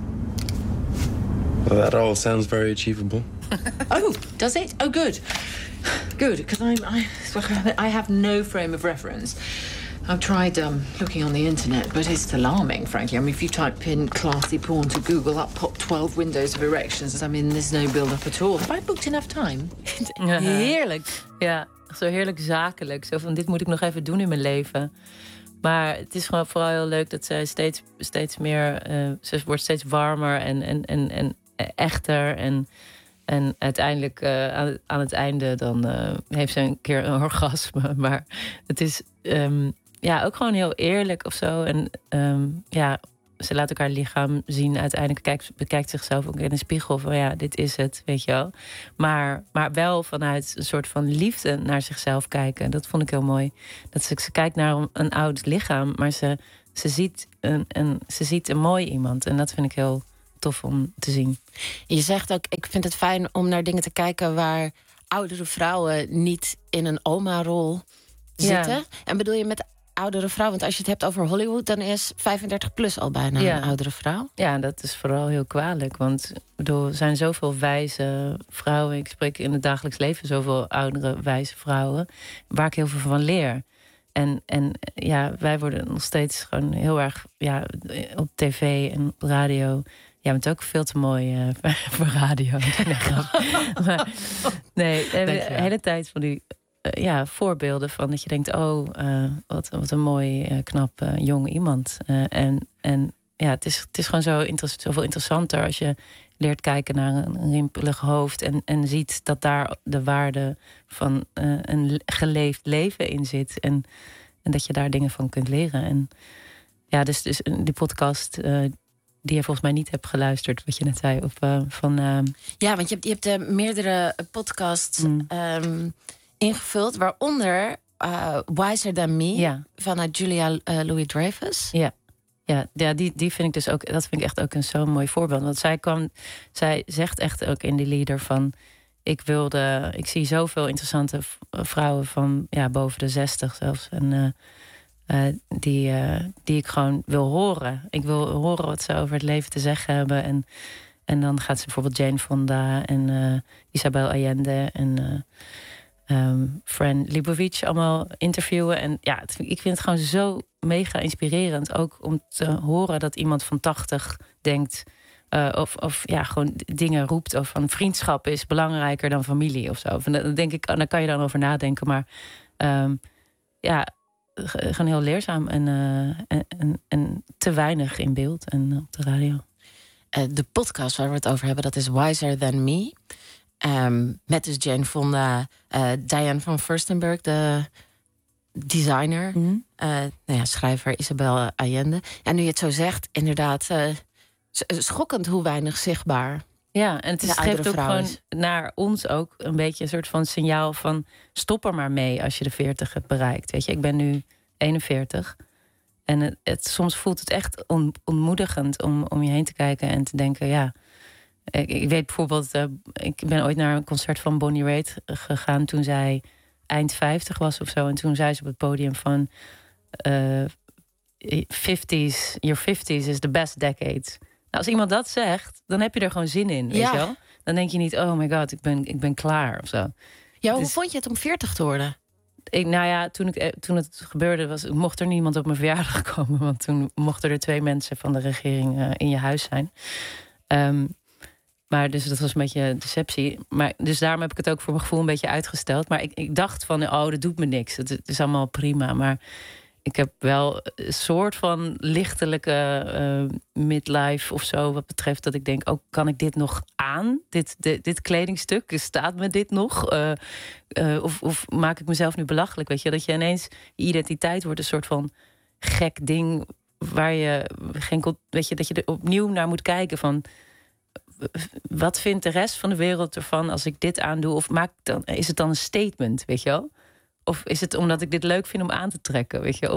P: Well, that all sounds very achievable.
O: Oh, does it? Oh, good. Good, because I have no frame of reference. I've tried looking on the internet, but it's alarming, frankly. I mean, if you type in classy porn to Google, up pop 12 windows of erections. I mean, there's no build-up at all. Have I booked enough time?
M: Heerlijk.
N: Ja, zo heerlijk zakelijk. Zo van, dit moet ik nog even doen in mijn leven. Maar het is gewoon vooral heel leuk dat zij steeds meer... ze wordt steeds warmer en echter en uiteindelijk aan het einde dan heeft ze een keer een orgasme. Maar het is ook gewoon heel eerlijk of zo. En ze laat ook haar lichaam zien. Uiteindelijk bekijkt zichzelf ook in de spiegel van ja, dit is het, weet je wel. Maar wel vanuit een soort van liefde naar zichzelf kijken. Dat vond ik heel mooi. Dat ze kijkt naar een oud lichaam, maar ze ziet een mooi iemand. En dat vind ik heel tof om te zien.
M: Je zegt ook, ik vind het fijn om naar dingen te kijken waar oudere vrouwen niet in een oma-rol zitten. Ja. En bedoel je met oudere vrouw? Want als je het hebt over Hollywood, dan is 35 plus al bijna een oudere vrouw. Ja, dat is vooral heel kwalijk. Want er zijn zoveel wijze vrouwen. Ik spreek in het dagelijks leven zoveel oudere wijze vrouwen, waar ik heel veel van leer. En wij worden nog steeds gewoon heel erg op tv en op radio. Jij bent ook veel te mooi voor radio. De hele tijd van die voorbeelden van dat je denkt, wat een mooi, knap, jong iemand.
N: het is gewoon zoveel interessanter als je leert kijken naar een rimpelig hoofd en ziet dat daar de waarde van een geleefd leven in zit. En dat je daar dingen van kunt leren. En ja, dus die podcast die je volgens mij niet hebt geluisterd, wat je net zei.
M: Ja, want je hebt meerdere podcasts ingevuld, waaronder Wiser Than Me van Julia Louis-Dreyfus.
N: Ja, die vind ik dus ook. Dat vind ik echt ook een zo'n mooi voorbeeld. Want zij zegt echt ook in die lieder van: ik zie zoveel interessante vrouwen van boven de 60 zelfs. En die ik gewoon wil horen. Ik wil horen wat ze over het leven te zeggen hebben. En dan gaat ze bijvoorbeeld Jane Fonda en Isabel Allende en Fran Lebowitz allemaal interviewen. En ja, ik vind het gewoon zo mega inspirerend. Ook om te horen dat iemand van 80 denkt, of gewoon dingen roept over van vriendschap is belangrijker dan familie of zo. En dan denk ik, daar kan je dan over nadenken. Maar gewoon heel leerzaam en te weinig in beeld en op de radio.
M: De podcast waar we het over hebben, dat is Wiser Than Me. Met dus Jane Fonda, Diane van Furstenberg, de designer. Schrijver Isabel Allende. En nu je het zo zegt, inderdaad, schokkend hoe weinig zichtbaar.
N: Ja, en het geeft ook gewoon naar ons ook een beetje een soort van signaal van stop er maar mee als je de 40 hebt bereikt. Weet je, ik ben nu 41. En soms voelt het echt ontmoedigend om je heen te kijken en te denken, ja. Ik weet bijvoorbeeld, ik ben ooit naar een concert van Bonnie Raitt gegaan toen zij eind 50 was of zo. En toen zei ze op het podium van 50s, your 50s is the best decade. Nou, als iemand dat zegt, dan heb je er gewoon zin in, weet je wel? Dan denk je niet, oh my god, ik ben klaar of zo.
M: Ja, hoe vond je het om 40 te worden?
N: Toen het gebeurde, mocht er niemand op mijn verjaardag komen. Want toen mochten er 2 mensen van de regering in je huis zijn. Maar dus dat was een beetje een deceptie. Maar dus daarom heb ik het ook voor mijn gevoel een beetje uitgesteld. Maar ik dacht van, dat doet me niks. Het is allemaal prima. Maar ik heb wel een soort van lichtelijke midlife of zo. Wat betreft dat ik denk, kan ik dit nog aan? Dit kledingstuk, staat me dit nog? Of maak ik mezelf nu belachelijk? Weet je, dat je ineens, je identiteit wordt een soort van gek ding. Waar je weet je, dat je er opnieuw naar moet kijken van, wat vindt de rest van de wereld ervan als ik dit aandoe? Of is het dan een statement, weet je wel? Of is het omdat ik dit leuk vind om aan te trekken, weet je?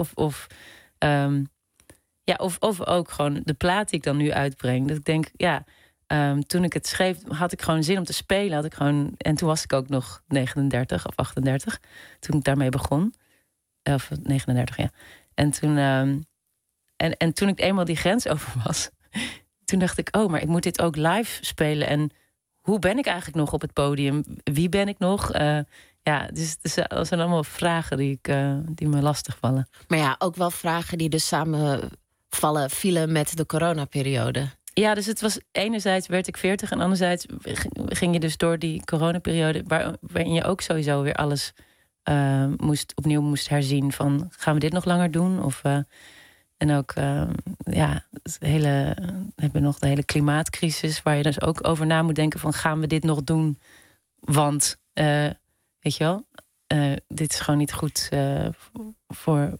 N: Of ook gewoon de plaat die ik dan nu uitbreng. Dat ik denk, toen ik het schreef, had ik gewoon zin om te spelen. En toen was ik ook nog 39 of 38. Toen ik daarmee begon. Of 39, ja. En toen, en toen ik eenmaal die grens over was, toen dacht ik, maar ik moet dit ook live spelen. En hoe ben ik eigenlijk nog op het podium? Wie ben ik nog? Dus dat zijn allemaal vragen die me lastig vallen.
M: Maar ja, ook wel vragen die dus vielen met de coronaperiode.
N: Ja, dus het was enerzijds werd ik 40 en anderzijds ging je dus door die coronaperiode waarin je ook sowieso weer alles opnieuw moest herzien van, gaan we dit nog langer doen? En ook, hebben we nog de hele klimaatcrisis, waar je dus ook over na moet denken van, gaan we dit nog doen? Want, weet je wel, dit is gewoon niet goed voor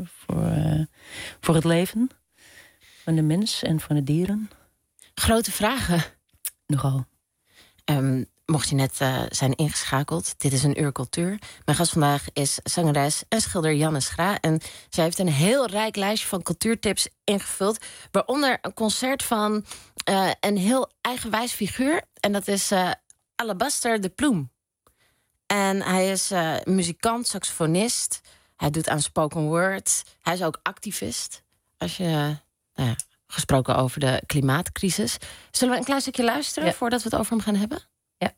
N: het leven van de mens en van de dieren.
M: Grote vragen.
N: Nogal.
M: Mocht je net zijn ingeschakeld, dit is een Uur Cultuur. Mijn gast vandaag is zangeres en schilder Janne Schra. En zij heeft een heel rijk lijstje van cultuurtips ingevuld. Waaronder een concert van een heel eigenwijs figuur. En dat is Alabaster de Ploem. En hij is muzikant, saxofonist. Hij doet aan spoken word. Hij is ook activist. Als je... gesproken over de klimaatcrisis. Zullen we een klein stukje luisteren voordat we het over hem gaan hebben?
N: Ja.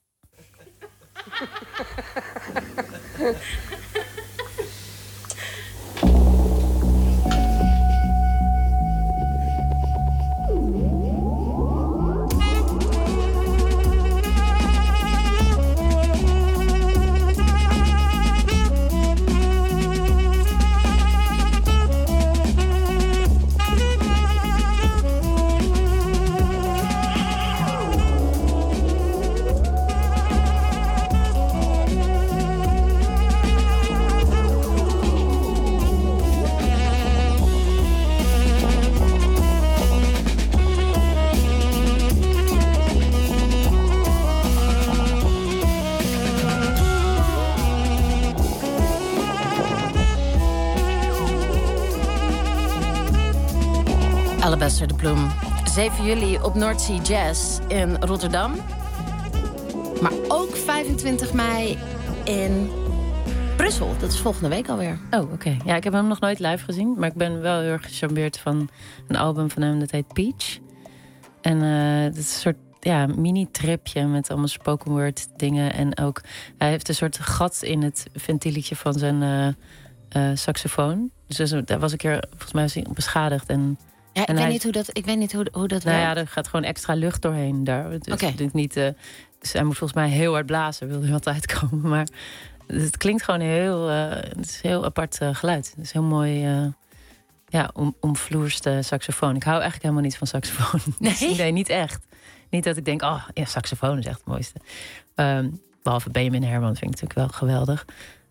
M: Alabaster de Bloem. 7 juli op North Sea Jazz in Rotterdam. Maar ook 25 mei in Brussel. Dat is volgende week alweer.
N: Oh, oké. Ja, ik heb hem nog nooit live gezien. Maar ik ben wel heel erg gecharmeerd van een album van hem. Dat heet Peach. En dat is een soort mini-tripje met allemaal spoken word dingen. En ook, hij heeft een soort gat in het ventieletje van zijn saxofoon. Dus daar was een keer volgens mij beschadigd. En
M: ik weet niet hoe dat werkt.
N: Ja, er gaat gewoon extra lucht doorheen daar. Dus dus hij moet volgens mij heel hard blazen, wil er wat uitkomen. Maar het klinkt gewoon het is een heel apart geluid. Het is heel mooi omvloerste saxofoon. Ik hou eigenlijk helemaal niet van saxofoon. Nee, niet echt. Niet dat ik denk, saxofoon is echt het mooiste. Behalve Benjamin Herman vind ik natuurlijk wel geweldig.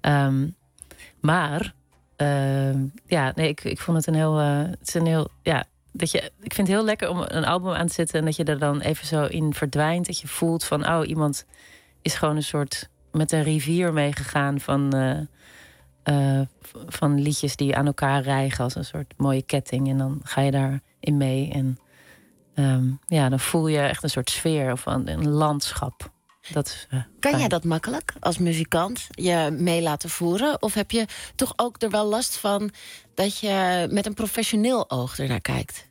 N: Ik vond het ik vind het heel lekker om een album aan te zetten en dat je er dan even zo in verdwijnt. Dat je voelt van, iemand is gewoon een soort met een rivier meegegaan van liedjes die aan elkaar rijgen als een soort mooie ketting. En dan ga je daarin mee. En dan voel je echt een soort sfeer of een landschap.
M: Kan jij dat makkelijk als muzikant je mee laten voeren? Of heb je toch ook er wel last van dat je met een professioneel oog ernaar kijkt?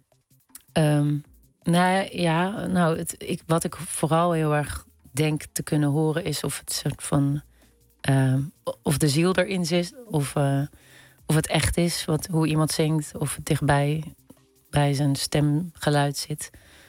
M: Wat ik vooral heel erg denk te kunnen horen is of het soort van of de ziel erin zit, of het echt is, hoe iemand zingt, of het dichtbij bij zijn stemgeluid zit.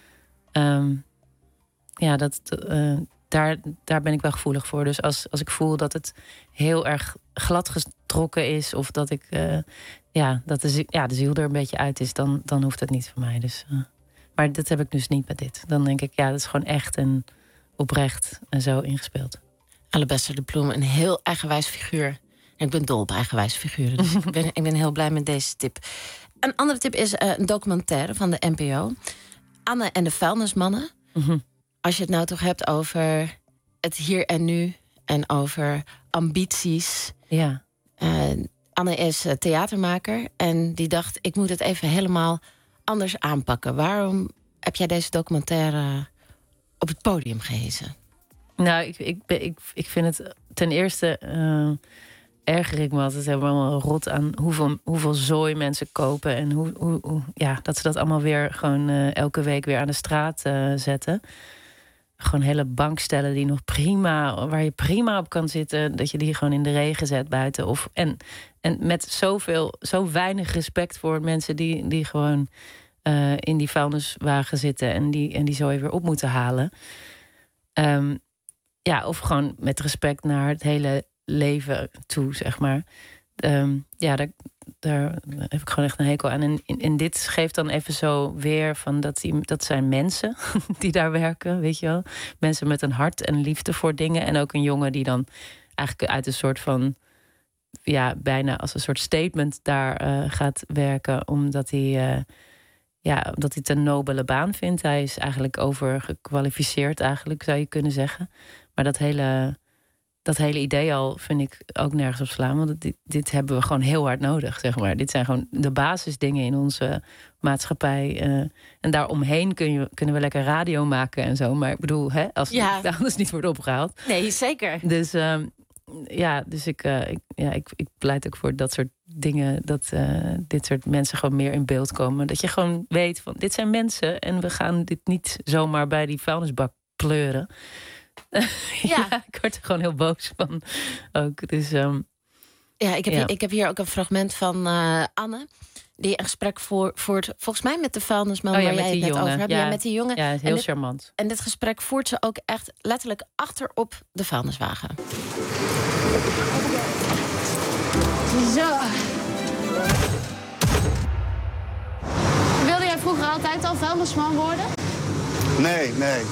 M: Daar ben ik wel gevoelig voor. Dus als ik voel dat het heel erg glad getrokken is, of dat ik dat de ziel er een beetje uit is, dan hoeft het niet voor mij. Dus, maar dat heb ik dus niet bij dit. Dan denk ik, dat is gewoon echt en oprecht en zo ingespeeld. Alabaster de Bloem, een heel eigenwijs figuur. Ik ben dol op eigenwijs figuren, dus ik ben heel blij met deze tip. Een andere tip is een documentaire van de NPO. Anne en de vuilnismannen. Mm-hmm. Als je het nou toch hebt over het hier en nu en over ambities.
N: Ja.
M: Anne is theatermaker en die dacht, ik moet het even helemaal anders aanpakken. Waarom heb jij deze documentaire op het podium gehezen?
N: Nou, ik vind het ten eerste erger ik me altijd helemaal rot aan hoeveel zooi mensen kopen en hoe dat ze dat allemaal weer gewoon elke week weer aan de straat zetten. Gewoon hele bankstellen die nog prima, waar je prima op kan zitten, dat je die gewoon in de regen zet buiten. En met zo weinig respect voor mensen die gewoon in die vuilniswagen zitten en die zooi weer op moeten halen. Of gewoon met respect naar het hele leven toe, zeg maar. Daar heb ik gewoon echt een hekel aan. En dit geeft dan even zo weer van dat zijn mensen die daar werken, weet je wel. Mensen met een hart en liefde voor dingen. En ook een jongen die dan eigenlijk uit een soort van bijna als een soort statement daar gaat werken, omdat hij omdat hij het een nobele baan vindt. Hij is eigenlijk overgekwalificeerd, eigenlijk, zou je kunnen zeggen. Maar dat hele idee al vind ik ook nergens op slaan. Want dit hebben we gewoon heel hard nodig, zeg maar. Dit zijn gewoon de basisdingen in onze maatschappij. En daaromheen kunnen we lekker radio maken en zo. Maar ik bedoel, als het anders niet wordt opgehaald.
M: Nee, zeker.
N: Dus ik pleit ook voor dat soort dingen, dat dit soort mensen gewoon meer in beeld komen. Dat je gewoon weet van, dit zijn mensen en we gaan dit niet zomaar bij die vuilnisbak pleuren. Ik word er gewoon heel boos van ook. Dus,
M: ik heb hier ook een fragment van Anne, die een gesprek voert, volgens mij met de vuilnisman waar jij het net over hebt. Ja, met die jongen.
N: Ja, heel charmant.
M: En dit gesprek voert ze ook echt letterlijk achterop de vuilniswagen.
Q: Zo. Wilde jij vroeger altijd al vuilnisman worden?
R: Nee.
Q: Nee?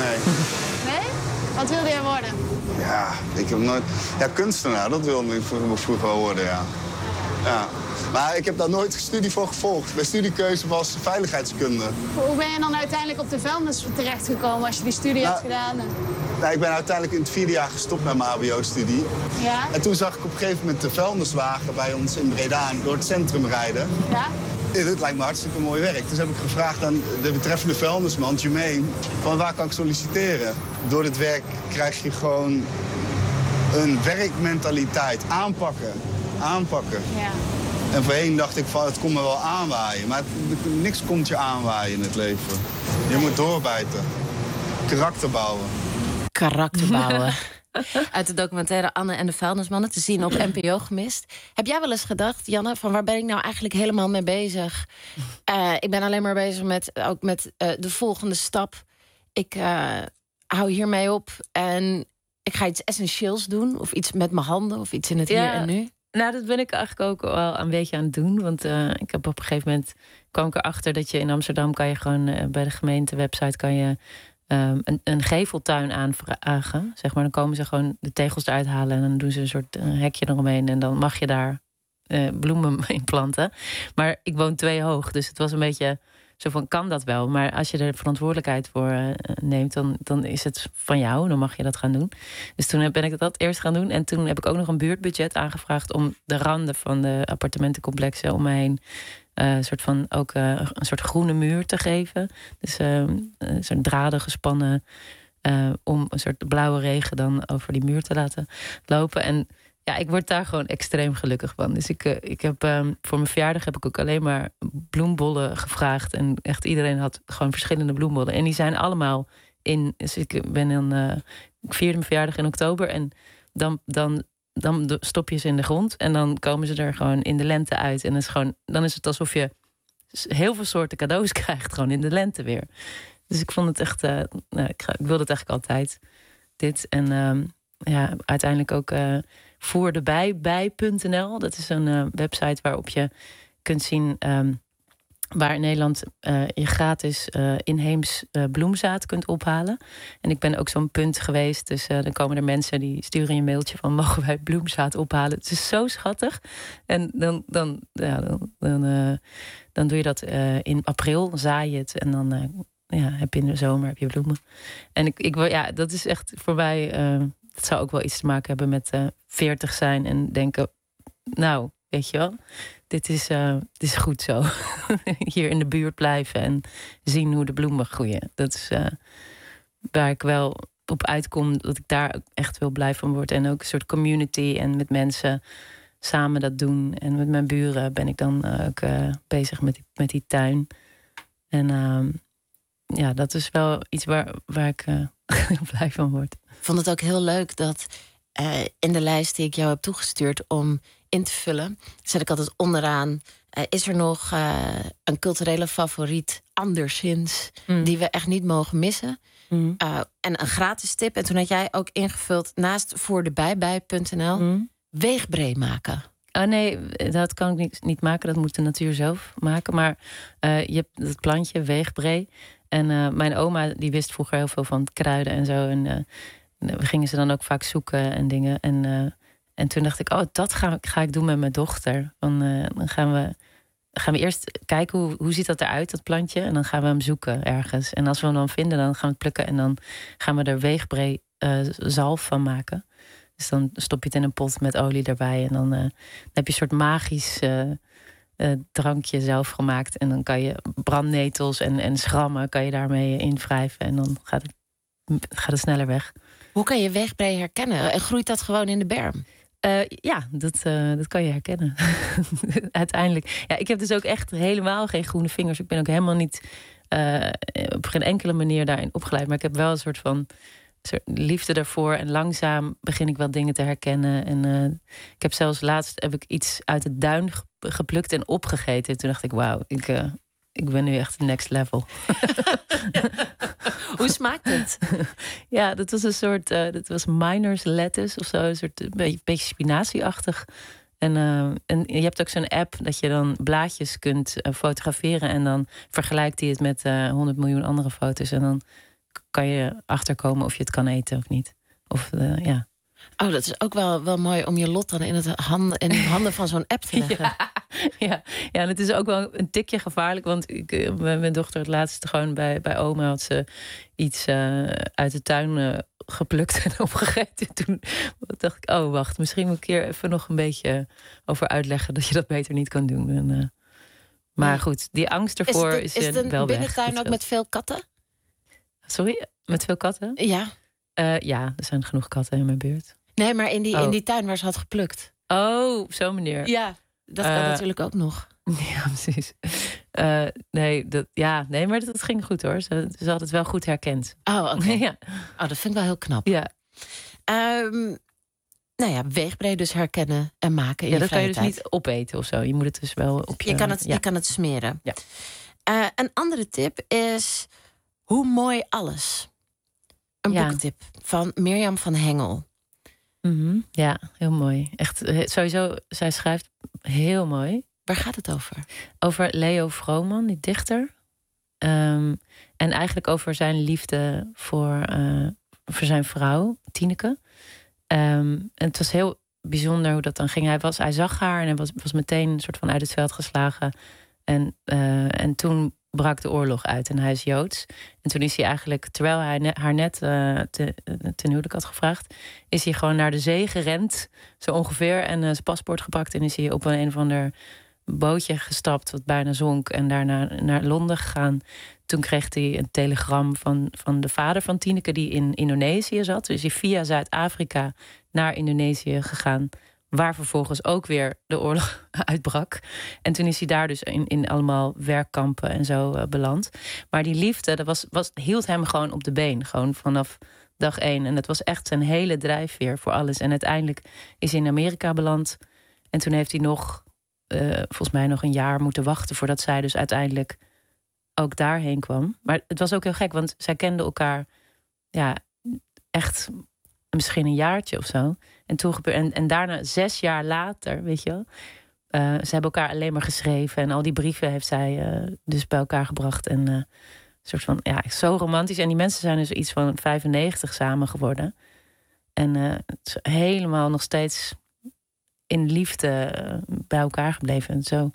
Q: Wat wilde jij worden?
R: Ja, ik heb nooit... Ja, kunstenaar, dat wilde ik vroeger wel worden, ja. Maar ik heb daar nooit studie voor gevolgd. Mijn studiekeuze was veiligheidskunde.
Q: Hoe ben je dan uiteindelijk op de vuilnis terechtgekomen als je die studie hebt gedaan?
R: Nou, ik ben uiteindelijk in het 4e jaar gestopt met mijn hbo-studie.
Q: Ja?
R: En toen zag ik op een gegeven moment de vuilniswagen bij ons in Breda door het centrum rijden.
Q: Ja?
R: dit lijkt me hartstikke mooi werk. Dus heb ik gevraagd aan de betreffende vuilnisman, Jermaine, van waar kan ik solliciteren? Door dit werk krijg je gewoon een werkmentaliteit. Aanpakken.
Q: Ja.
R: En voorheen dacht ik van, het komt me wel aanwaaien. Maar niks komt je aanwaaien in het leven. Je moet doorbijten. Karakter bouwen.
M: Uit de documentaire Anne en de Vuilnismannen, te zien op NPO Gemist. Heb jij wel eens gedacht, Janne, van waar ben ik nou eigenlijk helemaal mee bezig? Ik ben alleen maar bezig met de volgende stap. Ik hou hiermee op en ik ga iets essentieels doen. Of iets met mijn handen, of iets in het hier en nu.
N: Nou, dat ben ik eigenlijk ook wel een beetje aan het doen. Want ik heb op een gegeven moment kwam ik erachter dat je in Amsterdam kan je gewoon bij de gemeentewebsite kan je een geveltuin aanvragen. Zeg maar, dan komen ze gewoon de tegels eruit halen en dan doen ze een soort hekje eromheen en dan mag je daar bloemen in planten. Maar ik woon 2 hoog, dus het was een beetje zo van, kan dat wel? Maar als je er verantwoordelijkheid voor neemt, dan is het van jou. Dan mag je dat gaan doen. Dus toen ben ik dat eerst gaan doen. En toen heb ik ook nog een buurtbudget aangevraagd om de randen van de appartementencomplexen om me heen een soort groene muur te geven. Dus een soort draden gespannen om een soort blauwe regen dan over die muur te laten lopen. En ja, ik word daar gewoon extreem gelukkig van. Dus ik heb voor mijn verjaardag heb ik ook alleen maar bloembollen gevraagd. En echt iedereen had gewoon verschillende bloembollen. En die zijn allemaal in. Dus ik vierde mijn verjaardag in oktober. En dan stop je ze in de grond. En dan komen ze er gewoon in de lente uit. En dan is het alsof je heel veel soorten cadeaus krijgt. Gewoon in de lente weer. Dus ik vond het echt. Ik wilde het eigenlijk altijd. Dit. En uiteindelijk ook. Voerdebij.nl. Dat is een website waarop je kunt zien waar in Nederland je gratis inheems bloemzaad kunt ophalen. En ik ben ook zo'n punt geweest. Dus dan komen er mensen die sturen je een mailtje van, mogen wij bloemzaad ophalen? Het is zo schattig. En dan doe je dat in april, zaai je het en dan heb je in de zomer heb je bloemen. En dat is echt voor mij. Dat zou ook wel iets te maken hebben met 40 zijn en denken, nou, weet je wel, dit is goed zo. Hier in de buurt blijven en zien hoe de bloemen groeien. Dat is waar ik wel op uitkom, dat ik daar echt wel blij van word. En ook een soort community en met mensen samen dat doen. En met mijn buren ben ik dan ook bezig met die tuin. En dat is wel iets waar ik blij van word.
M: Ik vond het ook heel leuk dat in de lijst die ik jou heb toegestuurd om in te vullen, zet ik altijd onderaan, is er nog een culturele favoriet anderszins die we echt niet mogen missen? En een gratis tip. En toen had jij ook ingevuld naast voordebij.nl weegbree maken.
N: Oh nee, dat kan ik niet maken. Dat moet de natuur zelf maken. Maar je hebt het plantje weegbree. En mijn oma die wist vroeger heel veel van kruiden en zo. En we gingen ze dan ook vaak zoeken en dingen. En toen dacht ik, dat ga ik doen met mijn dochter. Dan gaan we eerst kijken hoe ziet dat eruit, dat plantje. En dan gaan we hem zoeken ergens. En als we hem dan vinden, dan gaan we het plukken. En dan gaan we er weegbree zalf van maken. Dus dan stop je het in een pot met olie erbij. En dan heb je een soort magisch drankje zelf gemaakt. En dan kan je brandnetels en schrammen kan je daarmee invrijven. En dan gaat het sneller weg.
M: Hoe kan je weegbree herkennen? Groeit dat gewoon in de berm?
N: Dat kan je herkennen. Uiteindelijk. Ja, ik heb dus ook echt helemaal geen groene vingers. Ik ben ook helemaal niet op geen enkele manier daarin opgeleid. Maar ik heb wel een soort van liefde daarvoor. En langzaam begin ik wel dingen te herkennen. En ik heb zelfs laatst iets uit het duin geplukt en opgegeten. En toen dacht ik, wauw, ik ben nu echt next level.
M: Hoe smaakt het?
N: Ja, dat was een soort, dat was miner's lettuce of zo. Een soort beetje spinazieachtig. En je hebt ook zo'n app dat je dan blaadjes kunt fotograferen. En dan vergelijkt hij het met 100 miljoen andere foto's. En dan kan je achterkomen of je het kan eten of niet.
M: Oh, dat is ook wel mooi om je lot dan in de handen van zo'n app te leggen.
N: Ja, en het is ook wel een tikje gevaarlijk. Want mijn dochter het laatste gewoon bij oma had ze iets uit de tuin geplukt en opgegeten. Toen dacht ik, wacht, misschien moet ik hier even nog een beetje over uitleggen dat je dat beter niet kan doen. Maar goed, die angst ervoor is
M: het een
N: wel weg.
M: binnentuin ook met veel katten?
N: Sorry, met veel katten?
M: Ja.
N: Ja, er zijn genoeg katten in mijn buurt.
M: Nee, maar in die tuin waar ze had geplukt.
N: Oh, op zo'n manier.
M: Ja, dat kan natuurlijk ook nog.
N: Ja, precies. Nee, maar dat ging goed hoor. Ze had het wel goed herkend.
M: Oh, oké.
N: Ja.
M: Oh, dat vind ik wel heel knap.
N: Ja.
M: Nou ja, weegbreed dus herkennen en maken in je
N: dat kan je dus
M: vrije
N: niet opeten of zo. Je moet het dus wel op je...
M: Je kan het smeren.
N: Ja.
M: Een andere tip is Hoe mooi alles. Een boekentip van Mirjam van Hengel.
N: Mm-hmm. Ja, heel mooi. Echt, sowieso, zij schrijft heel mooi.
M: Waar gaat het over?
N: Over Leo Vrooman, die dichter. En eigenlijk over zijn liefde voor zijn vrouw, Tineke. En het was heel bijzonder hoe dat dan ging. Hij zag haar en hij was meteen een soort van uit het veld geslagen. En toen brak de oorlog uit en hij is Joods. En toen is hij eigenlijk, terwijl hij haar net ten huwelijk had gevraagd, is hij gewoon naar de zee gerend, zo ongeveer, en zijn paspoort gepakt en is hij op een of ander bootje gestapt wat bijna zonk en daarna naar Londen gegaan. Toen kreeg hij een telegram van de vader van Tineke die in Indonesië zat. Dus hij via Zuid-Afrika naar Indonesië gegaan, waar vervolgens ook weer de oorlog uitbrak. En toen is hij daar dus in allemaal werkkampen en zo beland. Maar die liefde, dat hield hem gewoon op de been. Gewoon vanaf dag 1. En dat was echt zijn hele drijfveer voor alles. En uiteindelijk is hij in Amerika beland. En toen heeft hij volgens mij nog een jaar moeten wachten voordat zij dus uiteindelijk ook daarheen kwam. Maar het was ook heel gek, want zij kenden elkaar echt misschien een jaartje of zo. En toen en daarna 6 jaar later, weet je wel. Ze hebben elkaar alleen maar geschreven. En al die brieven heeft zij dus bij elkaar gebracht. En een soort van, zo romantisch. En die mensen zijn dus iets van 95 samen geworden. En het is helemaal nog steeds in liefde bij elkaar gebleven. En zo,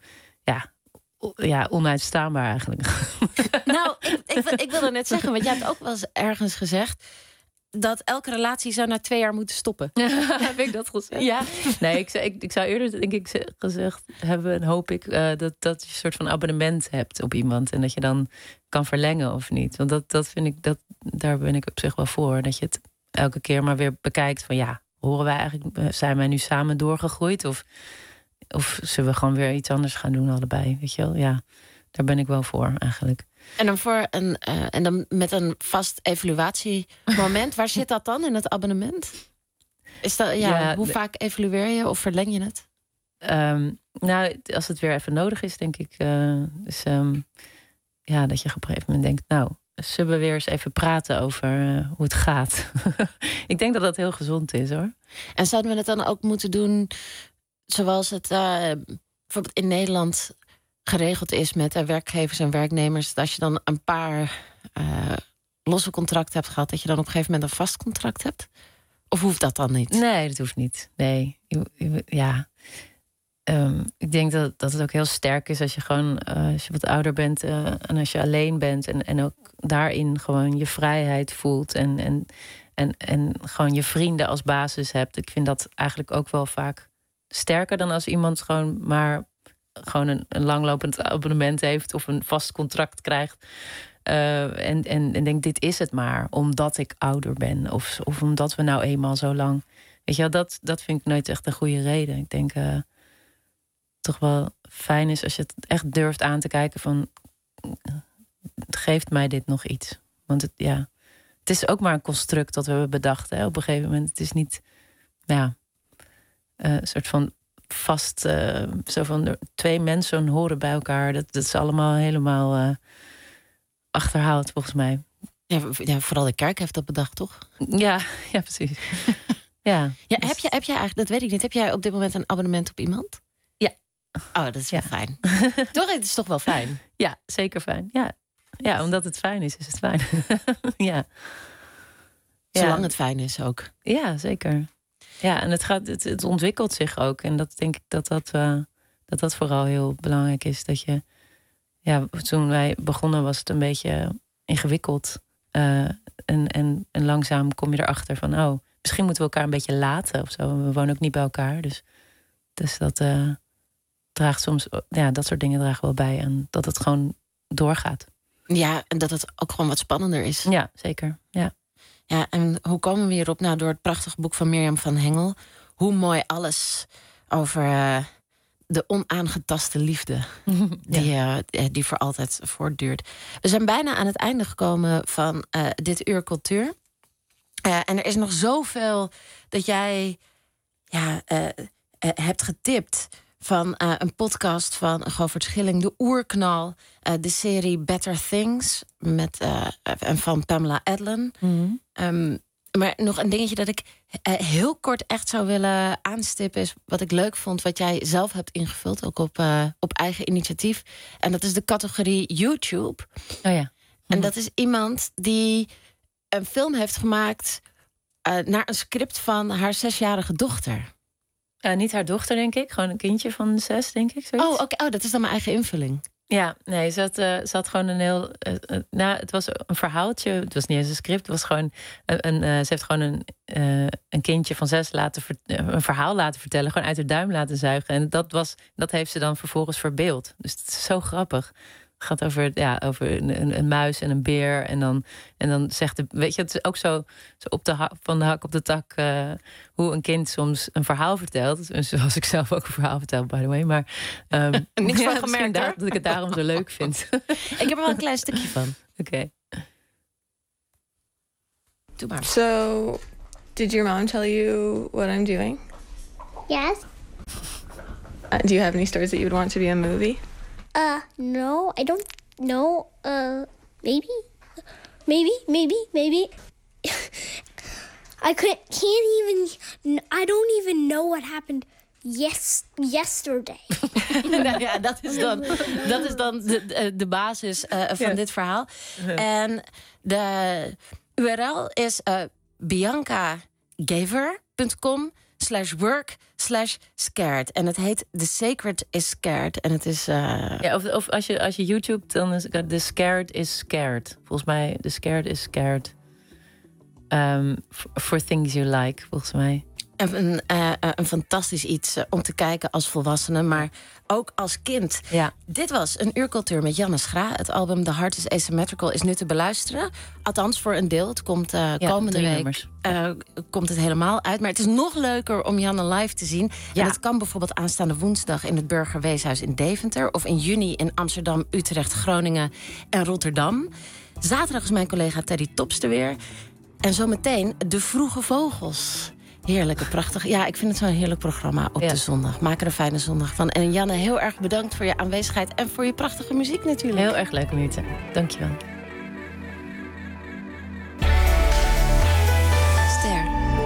N: onuitstaanbaar eigenlijk.
M: Nou, ik wilde net zeggen, want jij hebt ook wel eens ergens gezegd dat elke relatie zou na 2 jaar moeten stoppen.
N: Heb ik dat gezegd?
M: Ja.
N: Nee, ik zou eerder denk ik gezegd hebben, en hoop ik, dat je een soort van abonnement hebt op iemand en dat je dan kan verlengen of niet. Want dat vind ik, daar ben ik op zich wel voor. Dat je het elke keer maar weer bekijkt van horen wij eigenlijk, zijn wij nu samen doorgegroeid? Of zullen we gewoon weer iets anders gaan doen allebei? Weet je wel? Ja, daar ben ik wel voor eigenlijk.
M: En dan met een vast evaluatiemoment. Waar zit dat dan in het abonnement? Is dat, hoe vaak evalueer je of verleng je het?
N: Nou, als het weer even nodig is, denk ik. Dat je op een gegeven moment denkt, nou, zullen we weer eens even praten over hoe het gaat? Ik denk dat dat heel gezond is, hoor.
M: En zouden we het dan ook moeten doen zoals het bijvoorbeeld in Nederland geregeld is met werkgevers en werknemers, dat als je dan een paar losse contracten hebt gehad, dat je dan op een gegeven moment een vast contract hebt? Of hoeft dat dan niet?
N: Nee, dat hoeft niet. Nee, ik denk dat het ook heel sterk is als je gewoon, als je wat ouder bent en als je alleen bent en ook daarin gewoon je vrijheid voelt en gewoon je vrienden als basis hebt. Ik vind dat eigenlijk ook wel vaak sterker dan als iemand gewoon een langlopend abonnement heeft of een vast contract krijgt. En denk, dit is het maar, omdat ik ouder ben. Of omdat we nou eenmaal zo lang. Weet je wel, dat vind ik nooit echt een goede reden. Ik denk toch wel fijn is als je het echt durft aan te kijken van, geeft mij dit nog iets? Want het is ook maar een construct dat we hebben bedacht. Hè, op een gegeven moment. Het is niet een soort van vast, zo van 2 mensen horen bij elkaar. Dat is allemaal helemaal achterhaald, volgens mij.
M: Ja, vooral de kerk heeft dat bedacht, toch?
N: Ja, precies. Ja,
M: heb jij eigenlijk, dat weet ik niet, heb jij op dit moment een abonnement op iemand?
N: Ja.
M: Oh, dat is wel fijn. Toch, het is toch wel fijn?
N: Ja, zeker fijn. Ja, omdat het fijn is het fijn. Ja.
M: Zolang het fijn is ook.
N: Ja, zeker. Ja, en het ontwikkelt zich ook. En dat denk ik dat vooral heel belangrijk is. Dat je, toen wij begonnen was het een beetje ingewikkeld. En langzaam kom je erachter van, misschien moeten we elkaar een beetje laten of zo. We wonen ook niet bij elkaar. Dus dat draagt soms... Ja, dat soort dingen dragen wel bij. En dat het gewoon doorgaat.
M: Ja, en dat het ook gewoon wat spannender is.
N: Ja, zeker. Ja.
M: Ja, en hoe komen we hierop? Nou, door het prachtige boek van Mirjam van Hengel. Hoe mooi alles over de onaangetaste liefde. Die voor altijd voortduurt. We zijn bijna aan het einde gekomen van dit uur cultuur. En er is nog zoveel dat jij hebt getipt. Van een podcast van Govert Schilling, De Oerknal. De serie Better Things en van Pamela Adlon. Maar nog een dingetje dat ik heel kort echt zou willen aanstippen... is wat ik leuk vond, wat jij zelf hebt ingevuld. Ook op eigen initiatief. En dat is de categorie YouTube.
N: Oh ja.
M: En dat is iemand die een film heeft gemaakt... naar een script van haar 6-jarige dochter.
N: Niet haar dochter, denk ik. Gewoon een kindje van 6, denk ik. Zoiets.
M: Oh, oké. Dat is dan mijn eigen invulling.
N: Ja, nee, ze had gewoon een heel... het was een verhaaltje. Het was niet eens een script. Het was gewoon ze heeft gewoon een kindje van 6 een verhaal laten vertellen. Gewoon uit haar duim laten zuigen. En dat heeft ze dan vervolgens verbeeld. Dus het is zo grappig. Het gaat over een muis en een beer. En dan zegt weet je, het is ook zo van de hak op de tak... hoe een kind soms een verhaal vertelt. Zoals ik zelf ook een verhaal vertel, by the way. Maar
M: niks van gemerkt,
N: dat ik het daarom zo leuk vind.
M: Ik heb er wel een klein stukje van.
N: Oké.
M: Doe maar.
S: So, did your mom tell you what I'm doing?
T: Yes.
S: Do you have any stories that you would want to be a movie?
T: No, I don't know. Maybe. I don't even know what happened yesterday.
M: Nou ja, dat is dan de basis van dit verhaal. En de URL is biancagever.com/work/scared. En het heet The Sacred is Scared. En het is...
N: Of als je YouTube, dan is The Scared is Scared. Volgens mij, The Scared is Scared. For things you like, volgens mij.
M: Een fantastisch iets om te kijken als volwassene, maar ook als kind.
N: Ja.
M: Dit was een uurcultuur met Janne Schra. Het album The Heart is Asymmetrical is nu te beluisteren. Althans, voor een deel. Het komt komende week komt het helemaal uit. Maar het is nog leuker om Janne live te zien. Ja. En dat kan bijvoorbeeld aanstaande woensdag in het Burgerweeshuis in Deventer. Of in juni in Amsterdam, Utrecht, Groningen en Rotterdam. Zaterdag is mijn collega Teddy Tops er weer. En zometeen De Vroege Vogels. Heerlijke, prachtig. Ja, ik vind het zo'n heerlijk programma op de zondag. Maak er een fijne zondag van. En Janne, heel erg bedankt voor je aanwezigheid en voor je prachtige muziek natuurlijk.
N: Heel erg leuk om hier te zijn. Dankjewel.
M: Ster.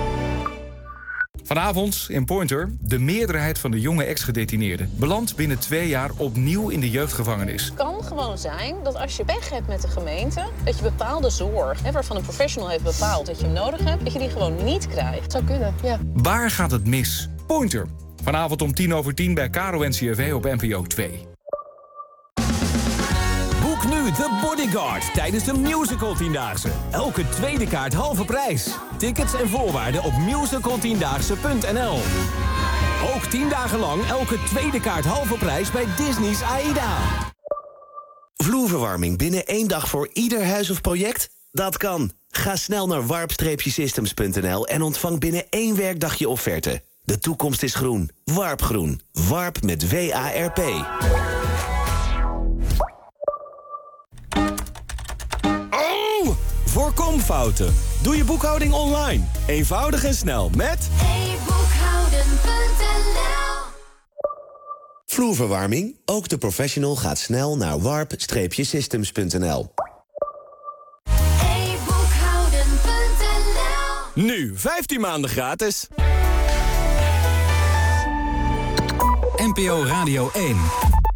L: Vanavond in Pointer, de meerderheid van de jonge ex-gedetineerden belandt binnen 2 jaar opnieuw in de jeugdgevangenis.
U: Het kan gewoon zijn dat als je pech hebt met de gemeente, dat je bepaalde zorg, waarvan een professional heeft bepaald dat je hem nodig hebt, dat je die gewoon niet krijgt. Dat zou kunnen, ja.
L: Waar gaat het mis? Pointer. Vanavond om 10:10 bij KRO-NCRV op NPO 2.
V: Boek nu The Bodyguard tijdens de Musical 10-daagse. Elke tweede kaart halve prijs. Tickets en voorwaarden op musicaltiendaagse.nl. Ook 10 dagen lang elke tweede kaart halve prijs bij Disney's AIDA.
W: Vloerverwarming binnen 1 dag voor ieder huis of project? Dat kan. Ga snel naar warp-systems.nl en ontvang binnen 1 werkdag je offerte. De toekomst is groen. Warp Groen. Warp met WARP.
V: Voorkom fouten. Doe je boekhouding online. Eenvoudig en snel met...
W: e-boekhouden.nl. Vloerverwarming? Ook de professional gaat snel naar warp-systems.nl.
V: e-boekhouden.nl. Nu 15 maanden gratis.
L: NPO Radio 1.